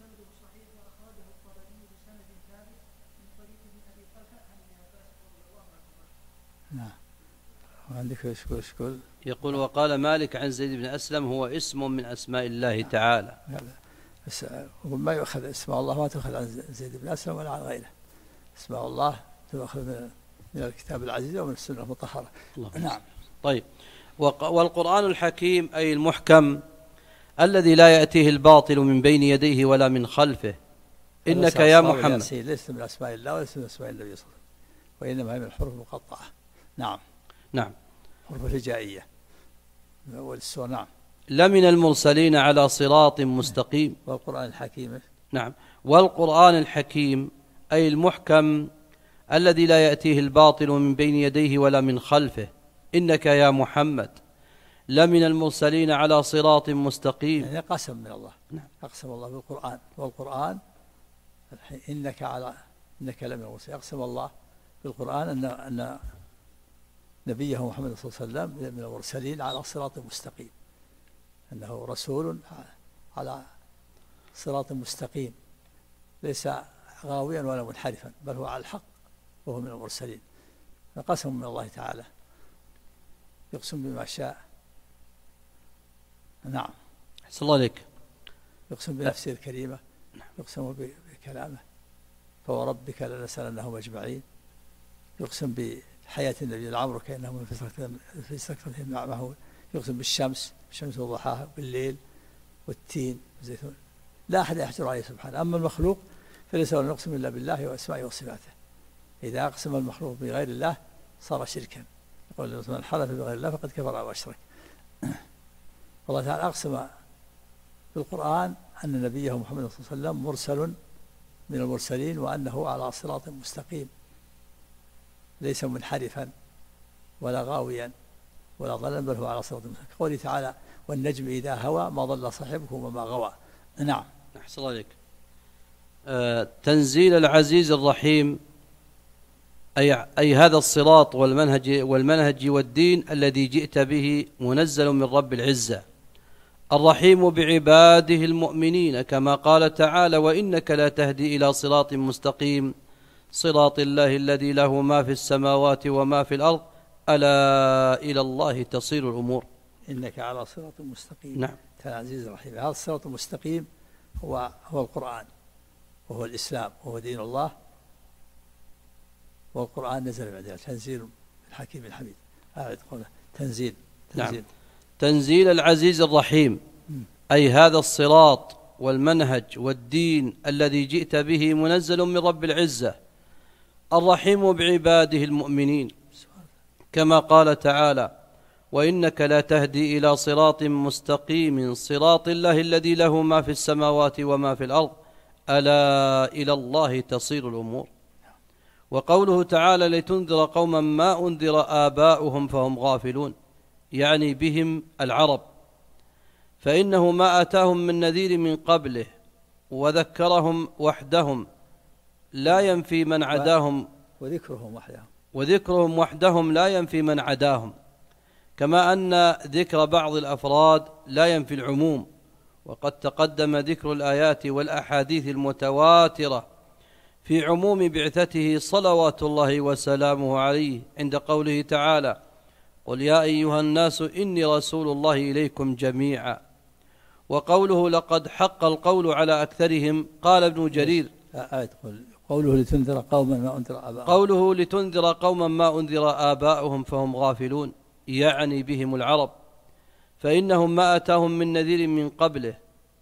نعم. وعندك يقول يقول وقال مالك عن زيد بن أسلم هو اسم من أسماء الله تعالى. بس ما يؤخذ اسماء الله، ما تؤخذ عن زيد بن أسلم ولا عن غيره. اسماء الله تؤخذ من الكتاب العزيز ومن السنة المطهرة. نعم. طيب. والقرآن الحكيم أي المحكم الذي لا يأتيه الباطل من بين يديه ولا من خلفه. إنك يا محمد ليس من أسماء الله وليس من أسماء النبي صلى الله عليه وسلم، وإنما هي من الحروف المقطعة. نعم. نعم. حروف الهجائية من أول السورة. نعم. لمن المرسلين على صراط مستقيم. والقرآن الحكيم. نعم. والقرآن الحكيم أي المحكم الذي لا يأتيه الباطل من بين يديه ولا من خلفه. إنك يا محمد لمن المرسلين على صراط مستقيم. يعني قسم من الله. نعم. أقسم الله بالقرآن، والقرآن إنك لمن المرسلين. أقسم الله بالقرآن أن نبيه محمد صلى الله عليه وسلم من المرسلين على صراط مستقيم، أنه رسول على صراط مستقيم، ليس غاويا ولا منحرفا، بل هو على الحق وهو من المرسلين. فقسم من الله تعالى يقسم بما شاء. نعم. أحسن الله عليك. يقسم بنفسه الكريمة، يقسم بكلامه فوربك لنسألنهم أجمعين. يقسم بحياة النبي لعمرك كأنهم في سكرتهم معه. يقسم بالشمس وضحاها، بالليل والتين والزيتون، لا أحد يحجر عليه سبحانه. أما المخلوق فليس له نقسم إلا بالله وأسمائه وصفاته. إذا أقسم المخلوق بغير الله صار شركا. يقول من حلف بغير الله فقد كفر أو أشرك. والله تعالى أقسم بالقرآن أن نبيه محمد صلى الله عليه وسلم مرسل من المرسلين، وأنه على صراط مستقيم، ليس منحرفا ولا غاويا ولا ضلا، بل هو على صراط مستقيم. قوله تعالى والنجم إذا هوى ما ضل صاحبكم وما غوى. نعم. أحسن الله عليك. تنزيل العزيز الرحيم أي هذا الصراط والمنهج والدين الذي جئت به منزل من رب العزة الرحيم بعباده المؤمنين، كما قال تعالى وإنك لا تهدي إلى صراط مستقيم صراط الله الذي له ما في السماوات وما في الأرض ألا إلى الله تصير الأمور. إنك على صراط مستقيم. نعم. العزيز الرحيم. هذا الصراط المستقيم هو القرآن، وهو الإسلام، وهو دين الله، والقرآن نزل بعدها تنزيل الحكيم الحميد. هذا قوله تنزيل. نعم. تنزيل العزيز الرحيم، أي هذا الصراط والمنهج والدين الذي جئت به منزل من رب العزة الرحيم بعباده المؤمنين، كما قال تعالى: وإنك لا تهدي إلى صراط مستقيم صراط الله الذي له ما في السماوات وما في الأرض ألا إلى الله تصير الأمور. وقوله تعالى: لتنذر قوما ما أنذر آباؤهم فهم غافلون، يعني بهم العرب، فإنه ما أتاهم من نذير من قبله وذكرهم وحدهم لا ينفي من عداهم، وذكرهم وحدهم لا ينفي من عداهم، كما أن ذكر بعض الأفراد لا ينفي العموم. وقد تقدم ذكر الآيات والأحاديث المتواترة في عموم بعثته صلوات الله وسلامه عليه عند قوله تعالى: قل يا أيها الناس إني رسول الله إليكم جميعا. وقوله: لقد حق القول على أكثرهم، قال ابن جرير: قوله لتنذر قوما ما أنذر آباؤهم، قوله لتنذر قوما ما أنذر آباؤهم فهم غافلون، يعني بهم العرب، فإنهم ما أتاهم من نذير من قبله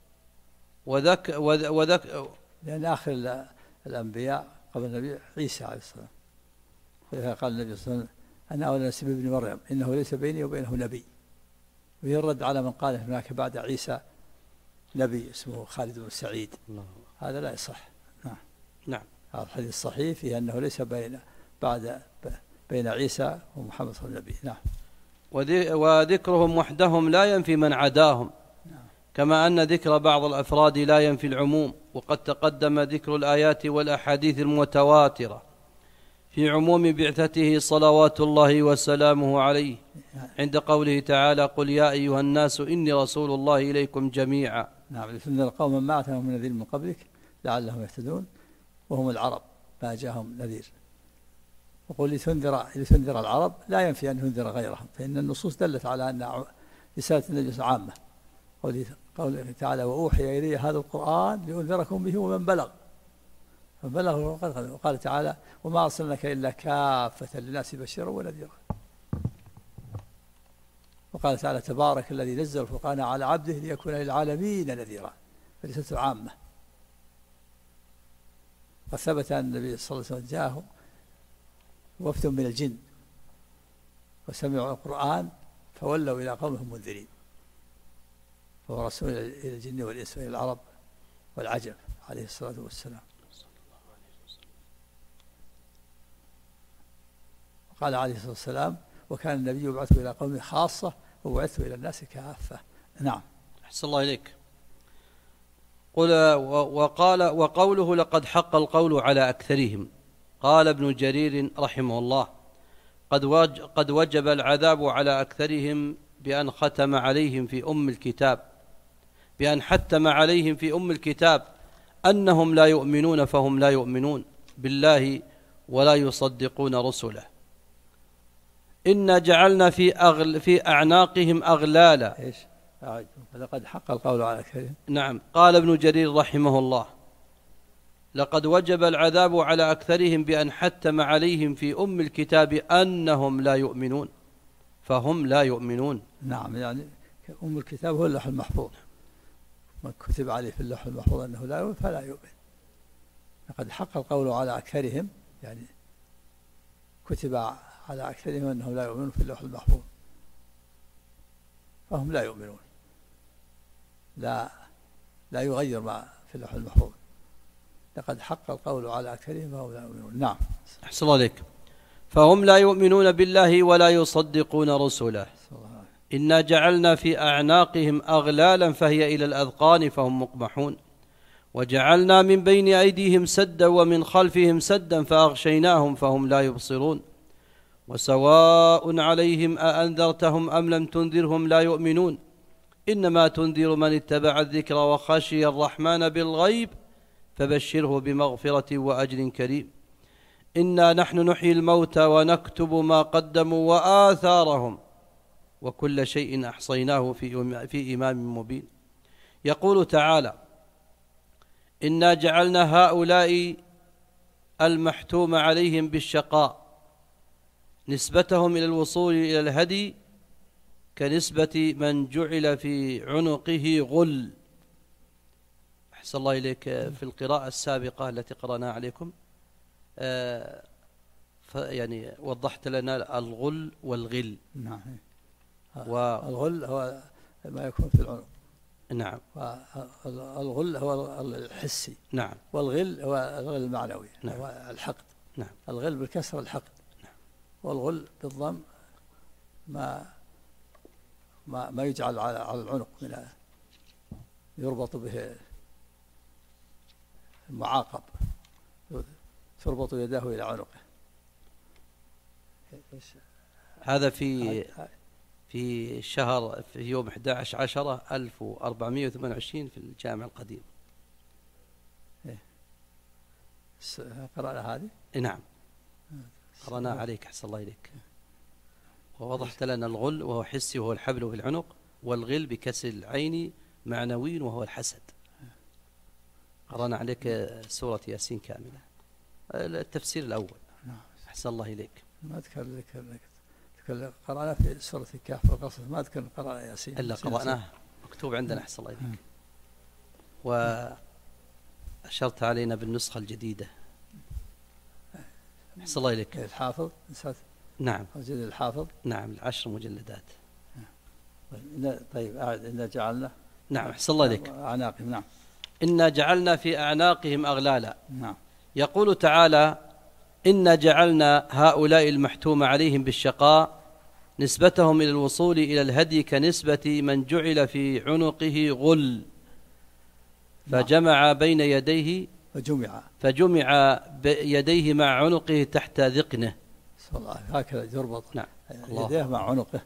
لأن آخر الأنبياء قبل النبي عيسى عليه السلام، قال النبي صلى الله عليه وسلم: أنا أولى الناس بابن مريم إنه ليس بيني وبينه نبي. ويرد على من قال هناك بعد عيسى نبي اسمه خالد بن سعيد. هذا لا يصح. نعم. هذا الحديث صحيح فيه أنه ليس بين عيسى ومحمد صلى الله عليه وسلم. نعم. وذكرهم وحدهم لا ينفي من عداهم، كما أن ذكر بعض الأفراد لا ينفي العموم. وقد تقدم ذكر الآيات والأحاديث المتواترة في عموم بعثته صلوات الله وسلامه عليه عند قوله تعالى: قل يا أيها الناس إني رسول الله إليكم جميعا. نعم. لتنذر قوما ما أتاهم من نذير من قبلك لعلهم يهتدون، وهم العرب ما جاءهم نذير. وقل لتنذر العرب لا ينفي أن تنذر غيرهم، فإن النصوص دلت على أن رسالة النبي عامة. قوله تعالى: وأوحي إلي هذا القرآن لأنذركم به ومن بلغ، فبلغ. وقال تعالى: وما أرسلناك إلا كافة للناس بشيرا ونذيرا. وقال تعالى: تبارك الذي نزل الفرقان على عبده ليكون للعالمين نذيرا، فرسالته عامة. وثبت أن النبي صلى الله عليه وسلم جاءه وفد من الجن وسمعوا القرآن فولوا إلى قومهم منذرين، فهو رسول إلى الجن والإنس وإلى العرب والعجم عليه الصلاة والسلام. وقال عليه الصلاة والسلام: وكان النبي يبعث إلى قومه خاصة وبعث إلى الناس كافة. نعم. أحسن الله إليك. وقوله: لقد حق القول على أكثرهم، قال ابن جرير رحمه الله: قد وجب العذاب على أكثرهم بأن ختم عليهم في حتم عليهم في أم الكتاب أنهم لا يؤمنون، فهم لا يؤمنون بالله ولا يصدقون رسله. إنا جعلنا في أعناقهم أغلالا. إيش؟ لقد حق القول على أكثرهم. نعم. قال ابن جرير رحمه الله: لقد وجب العذاب على أكثرهم بأن حتم عليهم في أم الكتاب أنهم لا يؤمنون، فهم لا يؤمنون. نعم. يعني أم الكتاب هو اللوح المحفوظ، ما كتب عليه في اللوح المحفوظ أنه لا يؤمن فلا يؤمن. لقد حق القول على أكثرهم، يعني كتب على أكثرهم أنهم لا يؤمنون في اللوح المحفوظ، فهم لا يؤمنون. لا يغير ما في اللوح المحفوظ. لقد حق القول على أكثرهم فهم لا يؤمنون. نعم. أحسن الله عليك. فهم لا يؤمنون بالله ولا يصدقون رسله. إنا جعلنا في أعناقهم أغلالا فهي إلى الأذقان فهم مقمحون، وجعلنا من بين أيديهم سدا ومن خلفهم سدا فأغشيناهم فهم لا يبصرون. وسواء عليهم أأنذرتهم أم لم تنذرهم لا يؤمنون، إنما تنذر من اتبع الذكر وخشي الرحمن بالغيب فبشره بمغفرة وأجر كريم. إنا نحن نحيي الموتى ونكتب ما قدموا وآثارهم وكل شيء أحصيناه في إمام مبين. يقول تعالى: إنا جعلنا هؤلاء المحتوم عليهم بالشقاء نسبتهم إلى الوصول إلى الهدي كنسبة من جعل في عنقه غل. أحسن الله إليك. في القراءة السابقة التي قرأناها عليكم يعني وضحت لنا الغل والغل. نعم. الغل هو ما يكون في العنق. نعم. الغل هو الحسي. نعم. والغل هو الغل المعنوي. نعم. هو الحقد. نعم. الغل بالكسر الحقد. نعم. والغل بالضم ما يجعل على العنق من يربط به المعاقب، تربط يداه إلى عنقه. هذا في شهر في يوم 11/10/1428 في الجامع القديم. قرأنا هذه؟ نعم قرأنا عليك. أحسن الله إليك. ووضحت لنا الغل وهو حسي وهو الحبل في العنق، والغل بكسر العين معنوي وهو الحسد. قرأنا عليك سورة ياسين كاملة التفسير الأول. أحسن الله إليك. ما أذكر قرأنا في سورة الكهف والقصص، ما أذكر قرأنا ياسين إلا قرأناه مكتوب عندنا. أحسن الله إليك. وأشرت علينا بالنسخة الجديدة. أحسن الله إليك. الحافظ. نعم. وجد الحافظ. نعم 10 مجلدات. طيب إنا جعلنا. نعم. أحسن الله إليك. أعناقهم. نعم. إنا جعلنا في أعناقهم أغلالا. نعم. يقول تعالى: إنا جعلنا هؤلاء المحتوم عليهم بالشقاء نسبتهم إلى الوصول إلى الهدي كنسبة من جعل في عنقه غل فجمع بين يديه فجمع يديه مع عنقه تحت ذقنه. هكذا يربط. نعم. يديه مع عنقه.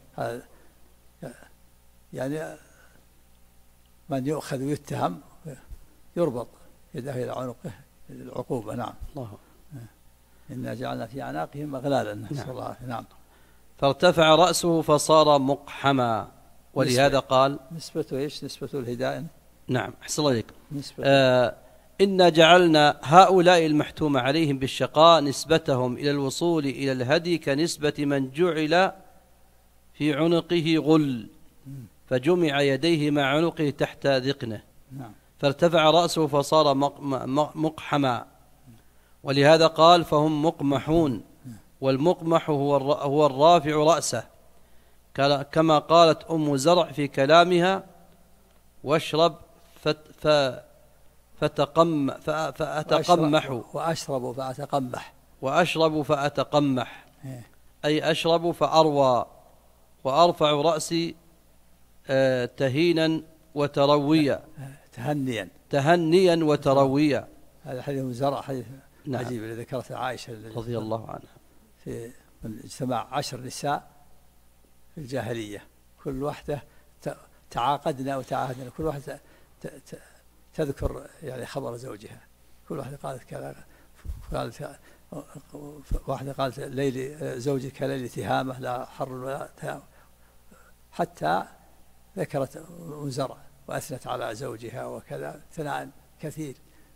يعني من يؤخذ ويتهم يربط يديه إلى عنقه العقوبة. نعم. الله. إنا جعلنا في أعناقهم أغلالا. نعم. نعم. فارتفع رأسه فصار مقحما، ولهذا قال نسبته إيش؟ نسبة الهداية. نعم. أحسن الله إليك. إنا جعلنا هؤلاء المحتوم عليهم بالشقاء نسبتهم إلى الوصول إلى الهدي كنسبة من جعل في عنقه غل فجمع يديه مع عنقه تحت ذقنه. نعم. فارتفع رأسه فصار مقحما، ولهذا قال فهم مقمحون، والمقمح هو الرافع رأسه، كما قالت أم زرع في كلامها: واشرب فأتقمح. وأشرب فأتقمح أي أشرب فأروى، وأرفع رأسي تهينا وترويا. تهنيا وترويا. هذا حديث زرع، حديث نعم. عجيب اللي ذكرته عائشة رضي الله عنها في من اجتماع 10 نساء في الجاهلية، كل واحدة تعاقدنا وتعاهدنا، كل واحدة تذكر يعني خبر زوجها، كل واحدة قالت كذا، واحدة قالت ليل زوجي كليل تهامة لا حر ولا تهامة، حتى ذكرت زرع وأثنت على زوجها وكذا ثناء كثير،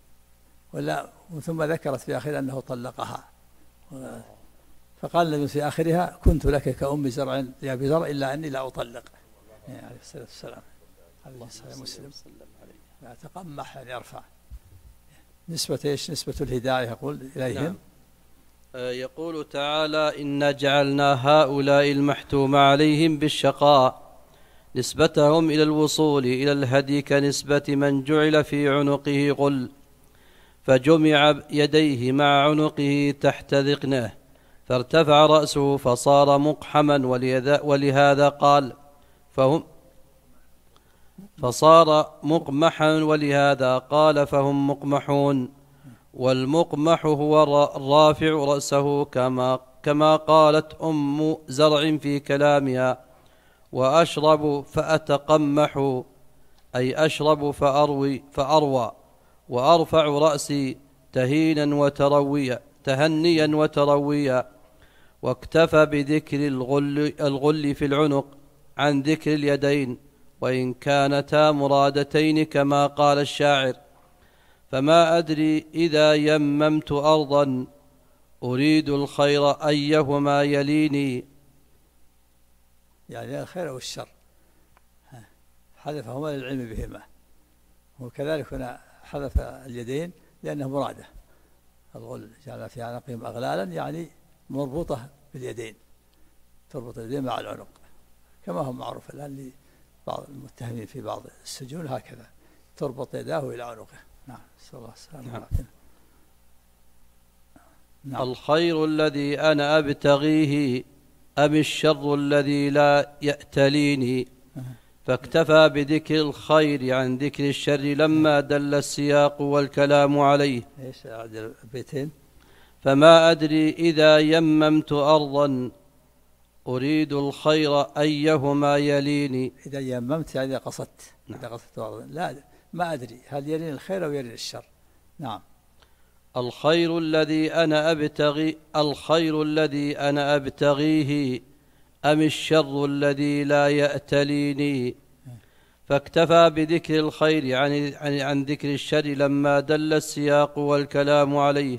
ثم ذكرت في آخرها أنه طلقها، فقال النبي في آخرها: كنت لك كأم زرع يا أبي زرع إلا أني لا أطلق، يعني عليه الصلاة والسلام. الله صحيح مسلم. يتقمح يعني يرفع. نسبة إيش؟ نسبة الهداية يقول إليهم. نعم. يقول تعالى: إنا جعلنا هؤلاء المحتوم عليهم بالشقاء نسبتهم إلى الوصول إلى الهدي كنسبة من جعل في عنقه غل فجمع يديه مع عنقه تحت ذقنه فارتفع رأسه فصار مقحما، ولهذا قال فصار مقمحا، ولهذا قال فهم مقمحون، والمقمح هو الرافع رأسه كما قالت أم زرع في كلامها: وأشرب فأتقمح أي أشرب فأروى، وأرفع رأسي تهينا تهنيا وترويا، واكتفى بذكر الغل في العنق عن ذكر اليدين، وإن كانتا مرادتين كما قال الشاعر: فما أدري إذا يممت أرضا أريد الخير أيهما يليني. يعني الخير والشر حذفهما للعلم بهما، وكذلك هنا حذف اليدين لأنه مراده. الغل جعل في عنقهم أغلالا يعني مربوطة باليدين، تربط اليدين مع العنق، كما هو معروف الآن لبعض المتهمين في بعض السجون هكذا تربط يداه إلى عنقه. نعم، صلى الله عليه وسلم. نعم. الخير الذي أنا أبتغيه أم الشر الذي لا يأتليني، فاكتفى بذكر الخير عن ذكر الشر لما دل السياق والكلام عليه. ايش أعدل البيتين؟ فما أدري إذا يممت أرضا أريد الخير أيهما يليني. إذا يممت يعني إذا قصدت. نعم. إذا قصدت أرضا، لا ما أدري هل يلين الخير أو يلين الشر. نعم. الخير الذي أنا أبتغيه أم الشر الذي لا يأتليني، فاكتفى بذكر الخير عن ذكر الشر لما دل السياق والكلام عليه.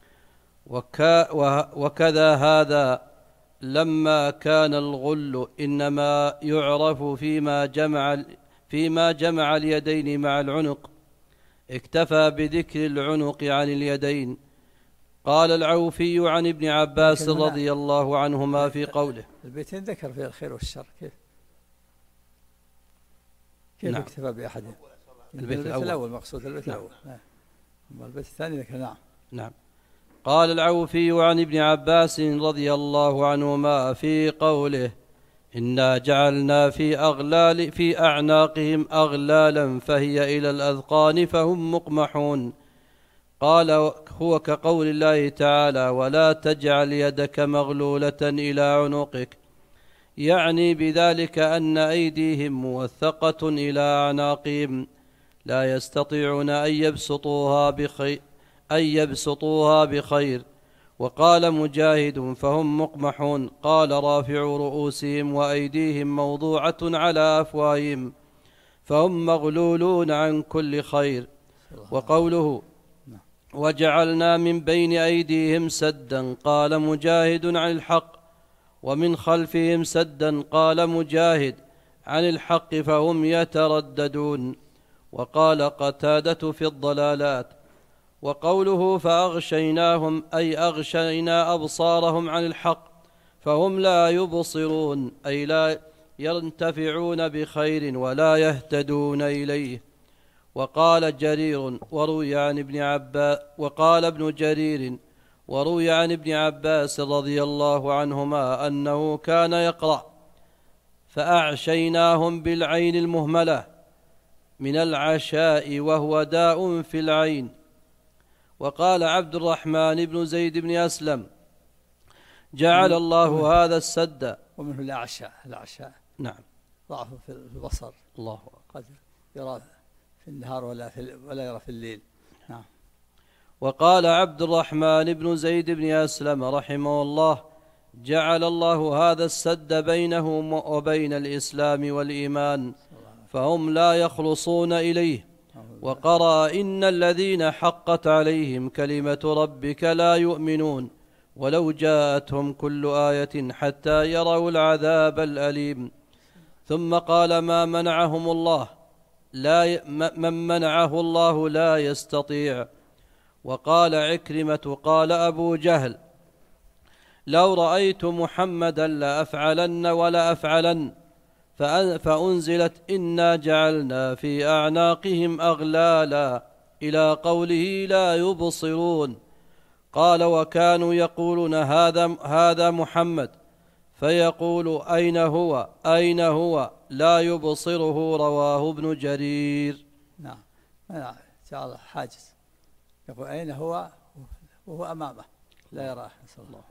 وكذا هذا لما كان الغل إنما يعرف فيما جمع اليدين مع العنق، اكتفى بذكر العنق عن اليدين. قال العوفي عن ابن عباس رضي الله عنهما في قوله. البيتين ذكر في الخير والشر، كيف نعم. اكتفى بأحدهم؟ البيت الأول مقصود البيت الأول. البيت الثاني ذكر. نعم. قال العوفي عن ابن عباس رضي الله عنهما في قوله: إنا جعلنا في أعناقهم أغلالا فهي إلى الأذقان فهم مقمحون. قال: هو كقول الله تعالى: ولا تجعل يدك مغلولة إلى عنقك، يعني بذلك أن أيديهم موثقة إلى أعناقهم لا يستطيعون أن يبسطوها بخير. وقال مجاهد: فهم مقمحون. قال رافع: رؤوسهم وأيديهم موضوعة على أفواههم فهم مغلولون عن كل خير. وقوله: وجعلنا من بين أيديهم سدا، قال مجاهد: عن الحق، ومن خلفهم سدا، قال مجاهد: عن الحق فهم يترددون. وقال قتادة في الضلالات. وقوله: فأغشيناهم أي أغشينا أبصارهم عن الحق فهم لا يبصرون، أي لا ينتفعون بخير ولا يهتدون إليه. وقال جرير وروي عن ابن عباس وقال ابن جرير وروي عن ابن عباس رضي الله عنهما أنه كان يقرأ: فأعشيناهم بالعين المهملة من العشاء وهو داء في العين. وقال عبد الرحمن بن زيد بن أسلم: جعل الله هذا السد. ومنه الأعشاء. نعم. ضعف في البصر. الله قد يرى في النهار ولا يرى في الليل. نعم. وقال عبد الرحمن بن زيد بن أسلم رحمه الله: جعل الله هذا السد بينهم وبين الإسلام والإيمان فهم لا يخلصون إليه. وقرأ: إن الذين حقت عليهم كلمة ربك لا يؤمنون ولو جاءتهم كل آية حتى يروا العذاب الأليم. ثم قال: من منعه الله لا يستطيع. وقال عكرمة: قال أبو جهل: لو رأيت محمدا لأفعلن ولا أفعلن. فأنزلت: إنا جعلنا في أعناقهم أغلالا إلى قوله لا يبصرون. قال: وكانوا يقولون هذا محمد، فيقول: أين هو لا يبصره. رواه ابن جرير. نعم. جعل حاجز، يقول أين هو وهو أمامه لا يراه. نسأل الله.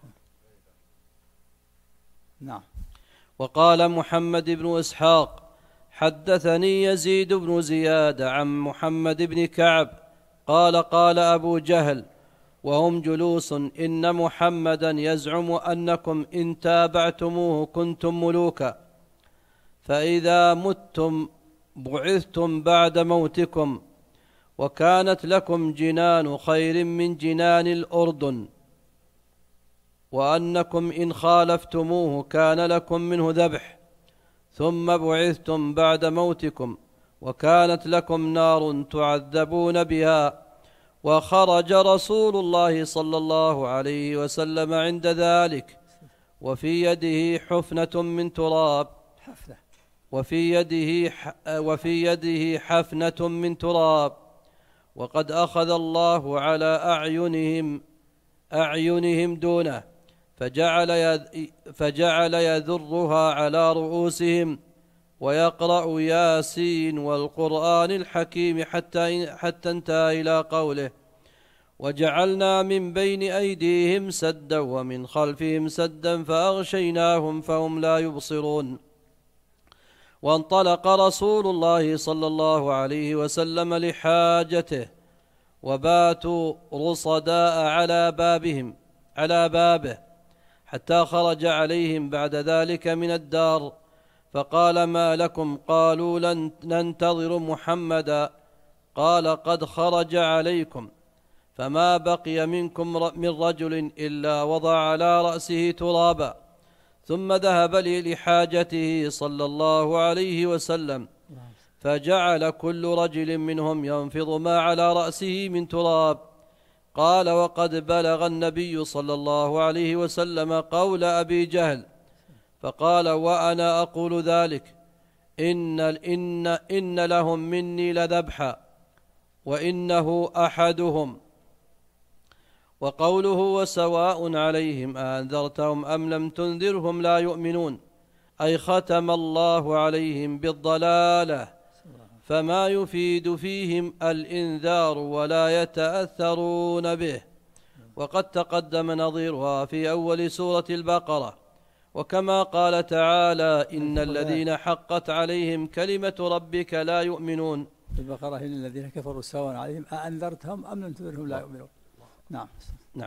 نعم. وقال محمد بن إسحاق: حدثني يزيد بن زياد عن محمد بن كعب قال: قال أبو جهل: وهم جلوس إن محمدا يزعم أنكم إن تابعتموه كنتم ملوكا، فإذا متم بعثتم بعد موتكم، وكانت لكم جنان خير من جنان الأردن، وأنكم إن خالفتموه كان لكم منه ذبح، ثم بعثتم بعد موتكم، وكانت لكم نار تعذبون بها. وخرج رسول الله صلى الله عليه وسلم عند ذلك وفي يده حفنة من تراب، وفي يده حفنة من تراب، وقد أخذ الله على أعينهم دونه، فجعل يذرها على رؤوسهم ويقرأ ياسين والقرآن الحكيم حتى انتهى إلى قوله: وجعلنا من بين أيديهم سدا ومن خلفهم سدا فأغشيناهم فهم لا يبصرون. وانطلق رسول الله صلى الله عليه وسلم لحاجته، وباتوا رصداء على بابه حتى خرج عليهم بعد ذلك من الدار، فقال: ما لكم؟ قالوا: لن ننتظر محمدا. قال: قد خرج عليكم، فما بقي منكم من رجل إلا وضع على رأسه ترابا، ثم ذهب لحاجته صلى الله عليه وسلم، فجعل كل رجل منهم ينفض ما على رأسه من تراب. قال: وقد بلغ النبي صلى الله عليه وسلم قول أبي جهل، فقال: وأنا أقول ذلك، إن لهم مني لذبحا، وإنه أحدهم. وقوله: وسواء عليهم أأنذرتهم أم لم تنذرهم لا يؤمنون، أي ختم الله عليهم بالضلالة، فما يفيد فيهم الإنذار ولا يتأثرون به. وقد تقدم نظيرها في أول سورة البقرة. وكما قال تعالى: إن الذين حقت عليهم كلمة ربك لا يؤمنون. في البقرة: إن الذين كفروا سواء عليهم أأنذرتهم أم لم تنذرهم لا يؤمنون. نعم.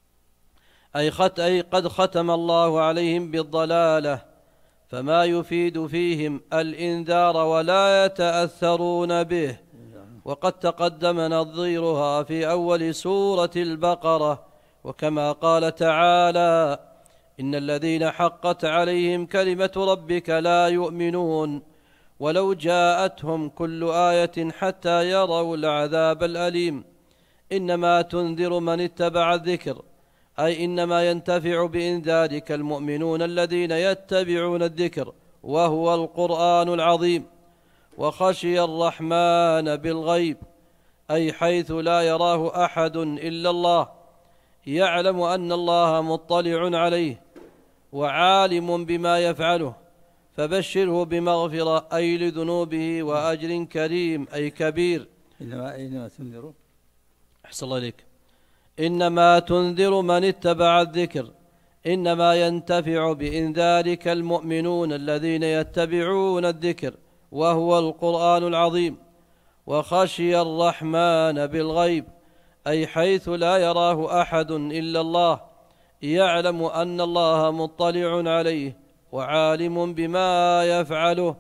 أي قد ختم الله عليهم بالضلالة، فما يفيد فيهم الإنذار ولا يتأثرون به. وقد تقدم نظيرها في أول سورة البقرة. وكما قال تعالى: إن الذين حقت عليهم كلمة ربك لا يؤمنون ولو جاءتهم كل آية حتى يروا العذاب الأليم. إنما تنذر من اتبع الذكر، أي إنما ينتفع بإنذارك المؤمنون الذين يتبعون الذكر وهو القرآن العظيم. وخشي الرحمن بالغيب، أي حيث لا يراه أحد إلا الله، يعلم أن الله مطلع عليه وعالم بما يفعله، فبشره بمغفرة أي لذنوبه وأجر كريم أي كبير. إنما تنذر، أحسن الله إليك، إنما تنذر من اتبع الذكر، إنما ينتفع بإنذارك المؤمنون الذين يتبعون الذكر وهو القرآن العظيم. وخشي الرحمن بالغيب، أي حيث لا يراه أحد إلا الله، يعلم أن الله مطلع عليه وعالم بما يفعله،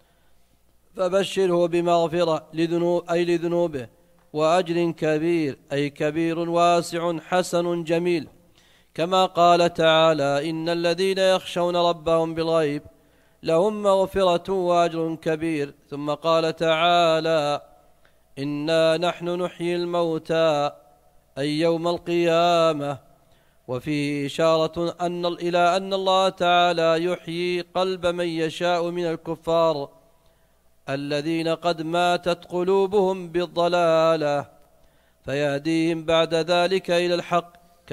فبشره بمغفرة لذنوبه وأجر كبير أي كبير واسع حسن جميل. كما قال تعالى: إن الذين يخشون ربهم بالغيب لهم مغفرة وأجر كبير. ثم قال تعالى: إنا نحن نحيي الموتى أي يوم القيامة. وفيه إشارة إلى أن الله تعالى يحيي قلب من يشاء من الكفار الذين قد ماتت قلوبهم بالضلالة، فيهديهم بعد ذلك إلى الحق،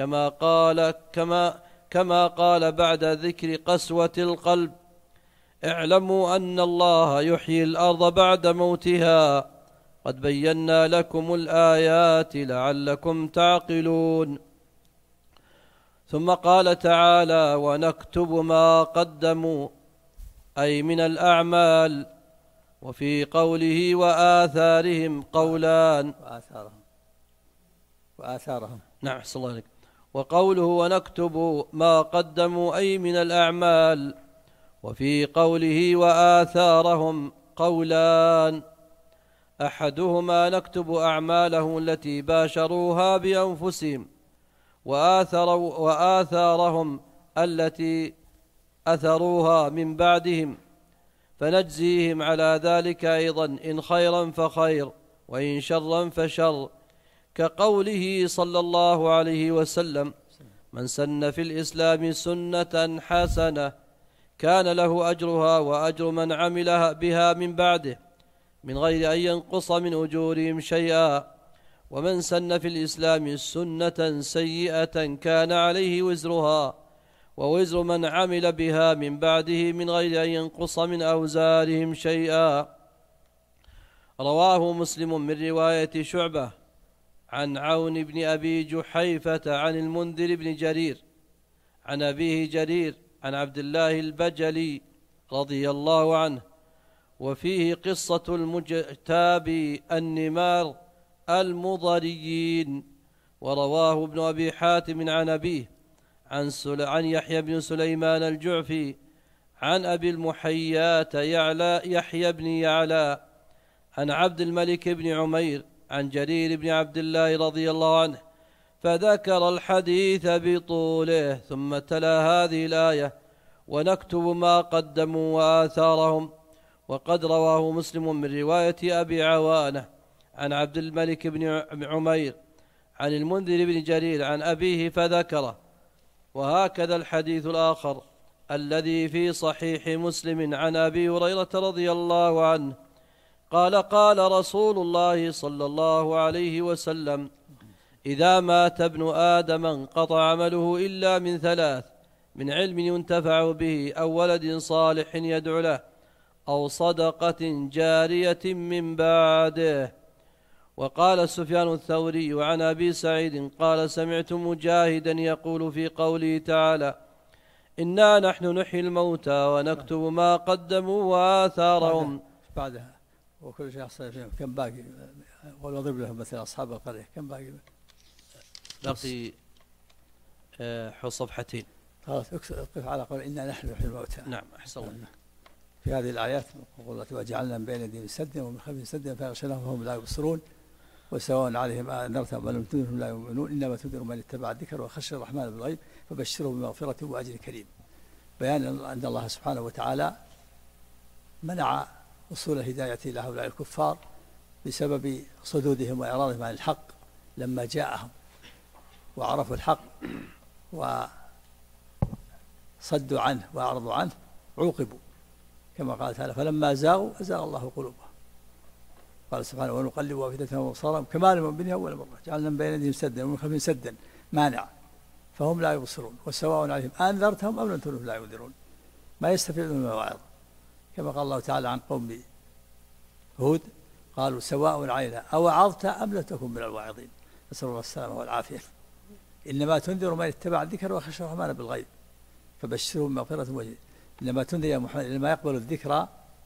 كما قال بعد ذكر قسوة القلب: اعلموا أن الله يحيي الأرض بعد موتها، قد بينا لكم الآيات لعلكم تعقلون. ثم قال تعالى: ونكتب ما قدموا أي من الأعمال. وفي قوله وآثارهم قولان، وآثارهم. نعم أحسن الله عليك. وقوله ونكتب ما قدموا أي من الأعمال. وفي قوله وآثارهم قولان: أحدهما نكتب أعمالهم التي باشروها بأنفسهم، وآثارهم التي أثروها من بعدهم، فنجزيهم على ذلك أيضا إن خيرا فخير وإن شرا فشر، كقوله صلى الله عليه وسلم: من سن في الإسلام سنة حسنة كان له أجرها وأجر من عمل بها من بعده من غير أن ينقص من أجورهم شيئا، ومن سن في الإسلام سنة سيئة كان عليه وزرها ووزر من عمل بها من بعده من غير أن ينقص من أوزارهم شيئا. رواه مسلم من رواية شعبة عن عون بن أبي جحيفة عن المنذر بن جرير عن أبيه جرير عن عبد الله البجلي رضي الله عنه، وفيه قصة المجتاب النمار المضريين. ورواه ابن أبي حاتم عن أبيه عن يحيى بن سليمان الجعفي عن أبي المحيات يحيى بن يعلى عن عبد الملك بن عمير عن جرير بن عبد الله رضي الله عنه، فذكر الحديث بطوله ثم تلا هذه الآية: ونكتب ما قدموا وآثارهم. وقد رواه مسلم من رواية أبي عوانة عن عبد الملك بن عمير عن المنذر بن جرير عن أبيه فذكره. وهكذا الحديث الآخر الذي في صحيح مسلم عن أبي هريرة رضي الله عنه قال: قال رسول الله صلى الله عليه وسلم: إذا مات ابن آدم انقطع عمله إلا من ثلاث: من علم ينتفع به أو ولد صالح يدعو له أو صدقة جارية من بعده. وقال سفيان الثوري عن أبي سعيد قال: سمعت مجاهدا يقول في قوله تعالى: إنا نحن نحيي الموتى ونكتب ما قدموا وآثارهم. بعدها وكل شيء يحصل فيهم كم باقي؟ واضرب لهم مثل أصحاب القرية كم باقي؟ باقي صفحتين. خلاص اقف على قول إنا نحن نحيي الموتى. نعم أحسن الله. في هذه الآيات وجعلنا من بين يديهم سدا ومن خلفهم سدا فأغشيناهم فهم لا يبصرون وسواء عليهم أنذرتهم أم لم تنذرهم لا يؤمنون إنما تنذر من اتبع الذكر وخشي الرحمن بالغيب فبشره بمغفرة وأجر كريم. بيان أن الله سبحانه وتعالى منع وصول الهداية إلى هؤلاء الكفار بسبب صدودهم وإعراضهم عن الحق لما جاءهم وعرفوا الحق وصدوا عنه وأعرضوا عنه عوقبوا كما قال تعالى: فلما زاغوا أزاغ الله قلوبهم. قال سبحانه: ونقلب أفئدتهم وأبصارهم كما لم نبنها أول مرة جعلنا من بين يديهم سدا ومن خلفهم سدا مانع فهم لا يبصرون وسواء عليهم أنذرتهم أم لم تنذرهم لا ينذرون ما يستفيدون من المواعظ، كما قال الله تعالى عن قوم هود: قالوا سواء علينا أوعظت أم لم تكن من الواعظين. نسأل الله السلامة والعافية. إنما تنذر من اتبع الذكر وخشى الرحمن بالغيب فبشره بمغفرة وجه. إنما تنذر يا محمد إنما يقبل الذكرى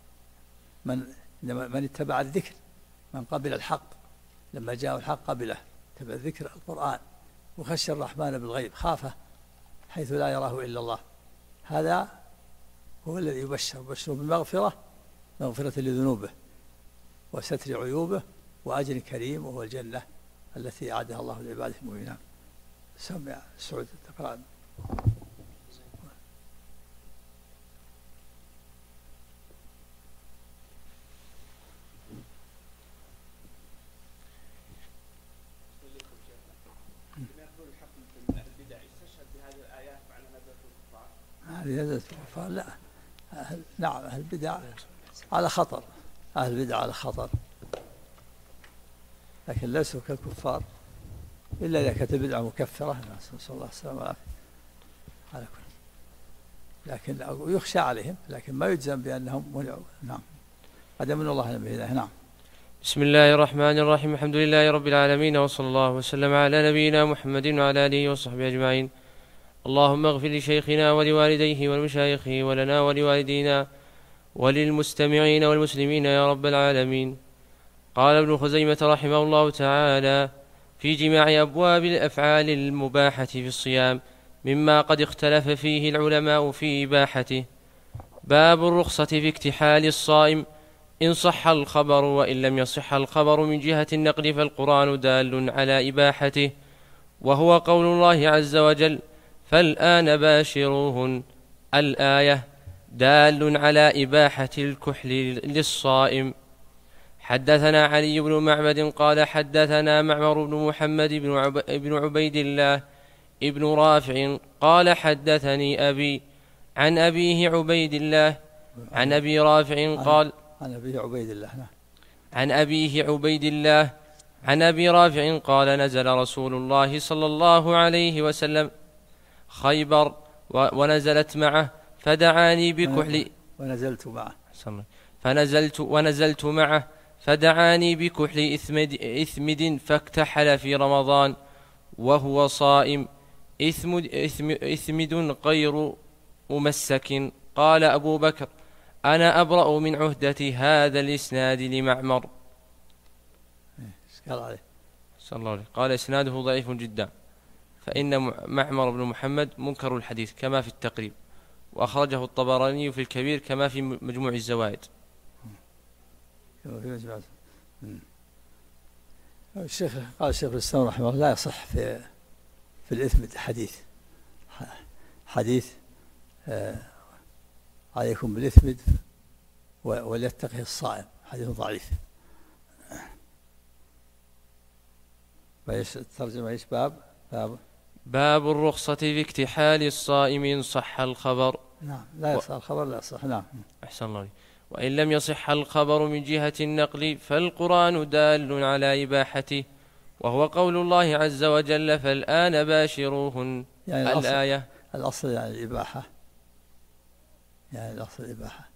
من اتبع الذكر، من قبل الحق لما جاء الحق قبله، تبع الذكر القرآن، وخشى الرحمن بالغيب خافه حيث لا يراه إلا الله. هذا هو الذي يبشر بالمغفرة، مغفرة لذنوبه وستر عيوبه وأجر كريم وهو الجنة التي أعدها الله لعباده المؤمنين. سمع سعود تقرأ. هذه نزلت الكفار؟ لا، نعم أهل البدع على خطر، أهل البدع على خطر، لكن ليسوا كالكفار إلا إذا كانت البدعة مكفرة، نسأل الله السلامة والعافية على كل، لكن يخشى عليهم لكن ما يجزم بأنهم منعوا. نعم، قد من الله على بهداه. نعم. بسم الله الرحمن الرحيم. الحمد لله رب العالمين وصلى الله وسلم على نبينا محمد وعلى آله وصحبه أجمعين. اللهم اغفر لشيخنا ولوالديه ولمشايخه ولنا ولوالدينا وللمستمعين والمسلمين يا رب العالمين. قال ابن خزيمة رحمه الله تعالى: في جميع أبواب الأفعال المباحة في الصيام مما قد اختلف فيه العلماء في إباحته. باب الرخصة في اكتحال الصائم إن صح الخبر، وإن لم يصح الخبر من جهة النقل فالقرآن دال على إباحته، وهو قول الله عز وجل: فالآن باشروهن، الآية، دال على إباحة الكحل للصائم. حدثنا علي بن معبد قال حدثنا معمر بن محمد بن عبيد الله ابن رافع قال حدثني أبي عن أبيه عبيد الله عن أبي رافع قال عن أبيه عبيد الله عن أبيه عبيد الله عن أبي رافع قال: نزل رسول الله صلى الله عليه وسلم خيبر ونزلت معه فدعاني بكحل ونزلت معه فدعاني بكحل إثمد فاكتحل في رمضان وهو صائم، إثمد غير ممسك. قال أبو بكر: أنا أبرأ من عهدة هذا الإسناد لمعمر. قال: إسناده ضعيف جدا، فإن معمر بن محمد منكر الحديث كما في التقريب، وأخرجه الطبراني في الكبير كما في مجموع الزوائد. قال الشيخ الإسلام رحمه الله: لا يصح في الإثم حديث عليكم بالإثم وليتقه الصائم، حديث ضعيف. الترجمة ايش؟ باب الرخصة في اكتحال الصائم إن صح الخبر. نعم، لا يصح الخبر، لا يصح. نعم، أحسن الله. وإن لم يصح الخبر من جهة النقل فالقرآن دال على إباحته، وهو قول الله عز وجل: فالآن باشروهن، يعني الآية. الأصل يعني الإباحة، الأصل الإباحة.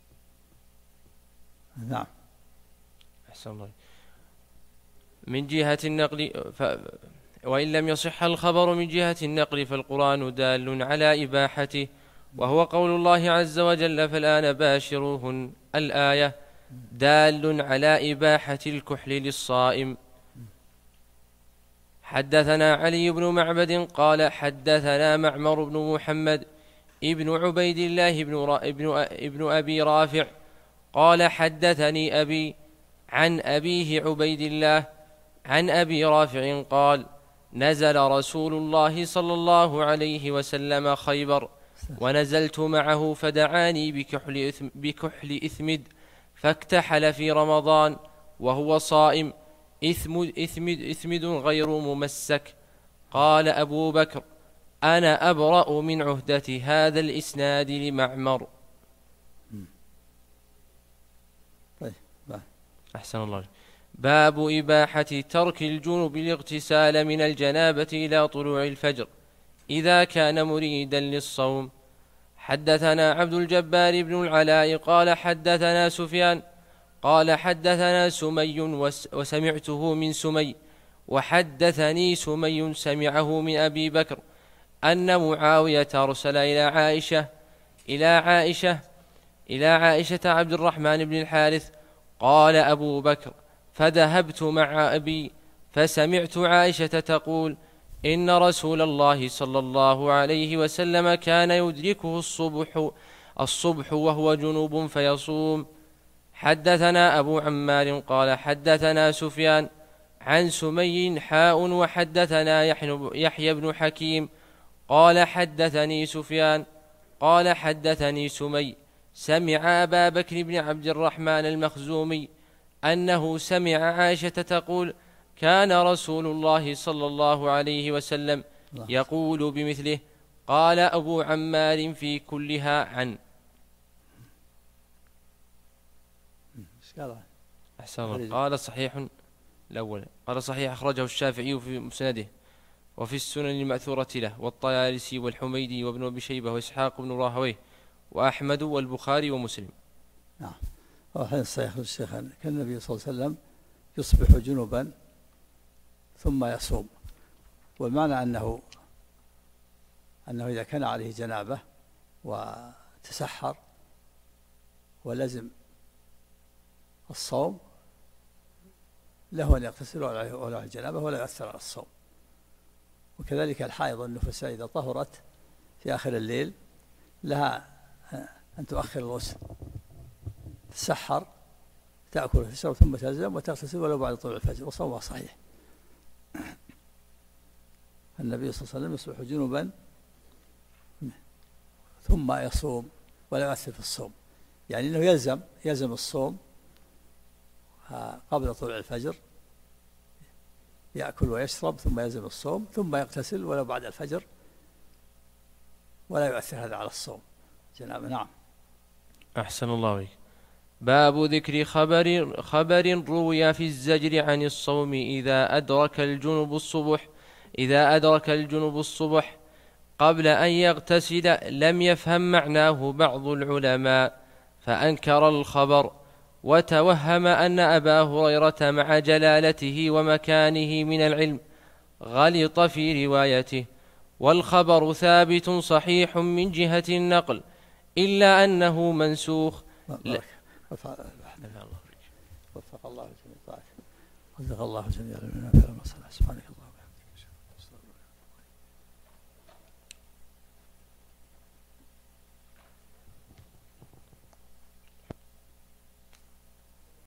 نعم، أحسن الله. من جهة النقل وإن لم يصح الخبر من جهة النقل فالقرآن دال على إباحته، وهو قول الله عز وجل: فالآن باشروهن، الآية، دال على إباحة الكحل للصائم. حدثنا علي بن معبد قال حدثنا معمر بن محمد ابن عبيد الله ابن أبي رافع قال حدثني أبي عن أبيه عبيد الله عن أبي رافع قال: نزل رسول الله صلى الله عليه وسلم خيبر ونزلت معه فدعاني بكحل إثمد فاكتحل في رمضان وهو صائم، إثمد غير ممسك. قال أبو بكر: أنا أبرأ من عهدة هذا الإسناد لمعمر. أحسن الله. باب إباحة ترك الجنب الاغتسال من الجنابة إلى طلوع الفجر إذا كان مريدا للصوم. حدثنا عبد الجبار بن العلاء قال حدثنا سفيان قال حدثنا سمي وسمعته من سمي وحدثني سمي سمعه من أبي بكر أن معاوية أرسل إلى عائشة عبد الرحمن بن الحارث. قال أبو بكر: فذهبت مع أبي فسمعت عائشة تقول: إن رسول الله صلى الله عليه وسلم كان يدركه الصبح وهو جنوب فيصوم. حدثنا أبو عمار قال حدثنا سفيان عن سمي وحدثنا يحيى بن حكيم قال حدثني سفيان قال حدثني سمي سمع أبا بكر بن عبد الرحمن المخزومي أنه سمع عائشة تقول: كان رسول الله صلى الله عليه وسلم يقول بمثله. قال أبو عمار في كلها عن. قال صحيح الأول. قال صحيح أخرجه الشافعي في مسنده وفي السنن المأثورة له والطيالسي والحميدي وابن أبي شيبة وإسحاق بن راهويه وأحمد والبخاري ومسلم. نعم. وحديث صحيح الشيخ كان النبي صلى الله عليه وسلم يصبح جنبا ثم يصوم، والمعنى أنه إذا كان عليه جنابة وتسحر ولزم الصوم له أن يغتسل ولا على الجنابة ولا يؤثر على الصوم. وكذلك الحائض النفساء إذا طهرت في آخر الليل لها أن تؤخر الغسل، تسحر، تأكل وتشرب ثم تلزم وتغتسل ولو بعد طلوع الفجر، وصومها صحيح. النبي صلى الله عليه وسلم يصبح جنبا ثم يصوم ولا يؤثر في الصوم، يعني أنه يلزم الصوم قبل طلوع الفجر، يأكل ويشرب ثم يلزم الصوم ثم يغتسل ولو بعد الفجر، ولا يؤثر هذا على الصوم جنابه. نعم. أحسن الله عليك. باب ذكر خبر روي في الزجر عن الصوم إذا أدرك الجنب الصبح قبل أن يغتسل لم يفهم معناه بعض العلماء فأنكر الخبر، وتوهم أن أبا هريرة مع جلالته ومكانه من العلم غلط في روايته، والخبر ثابت صحيح من جهة النقل إلا أنه منسوخ. وفق الله جميع. سبحانك الله.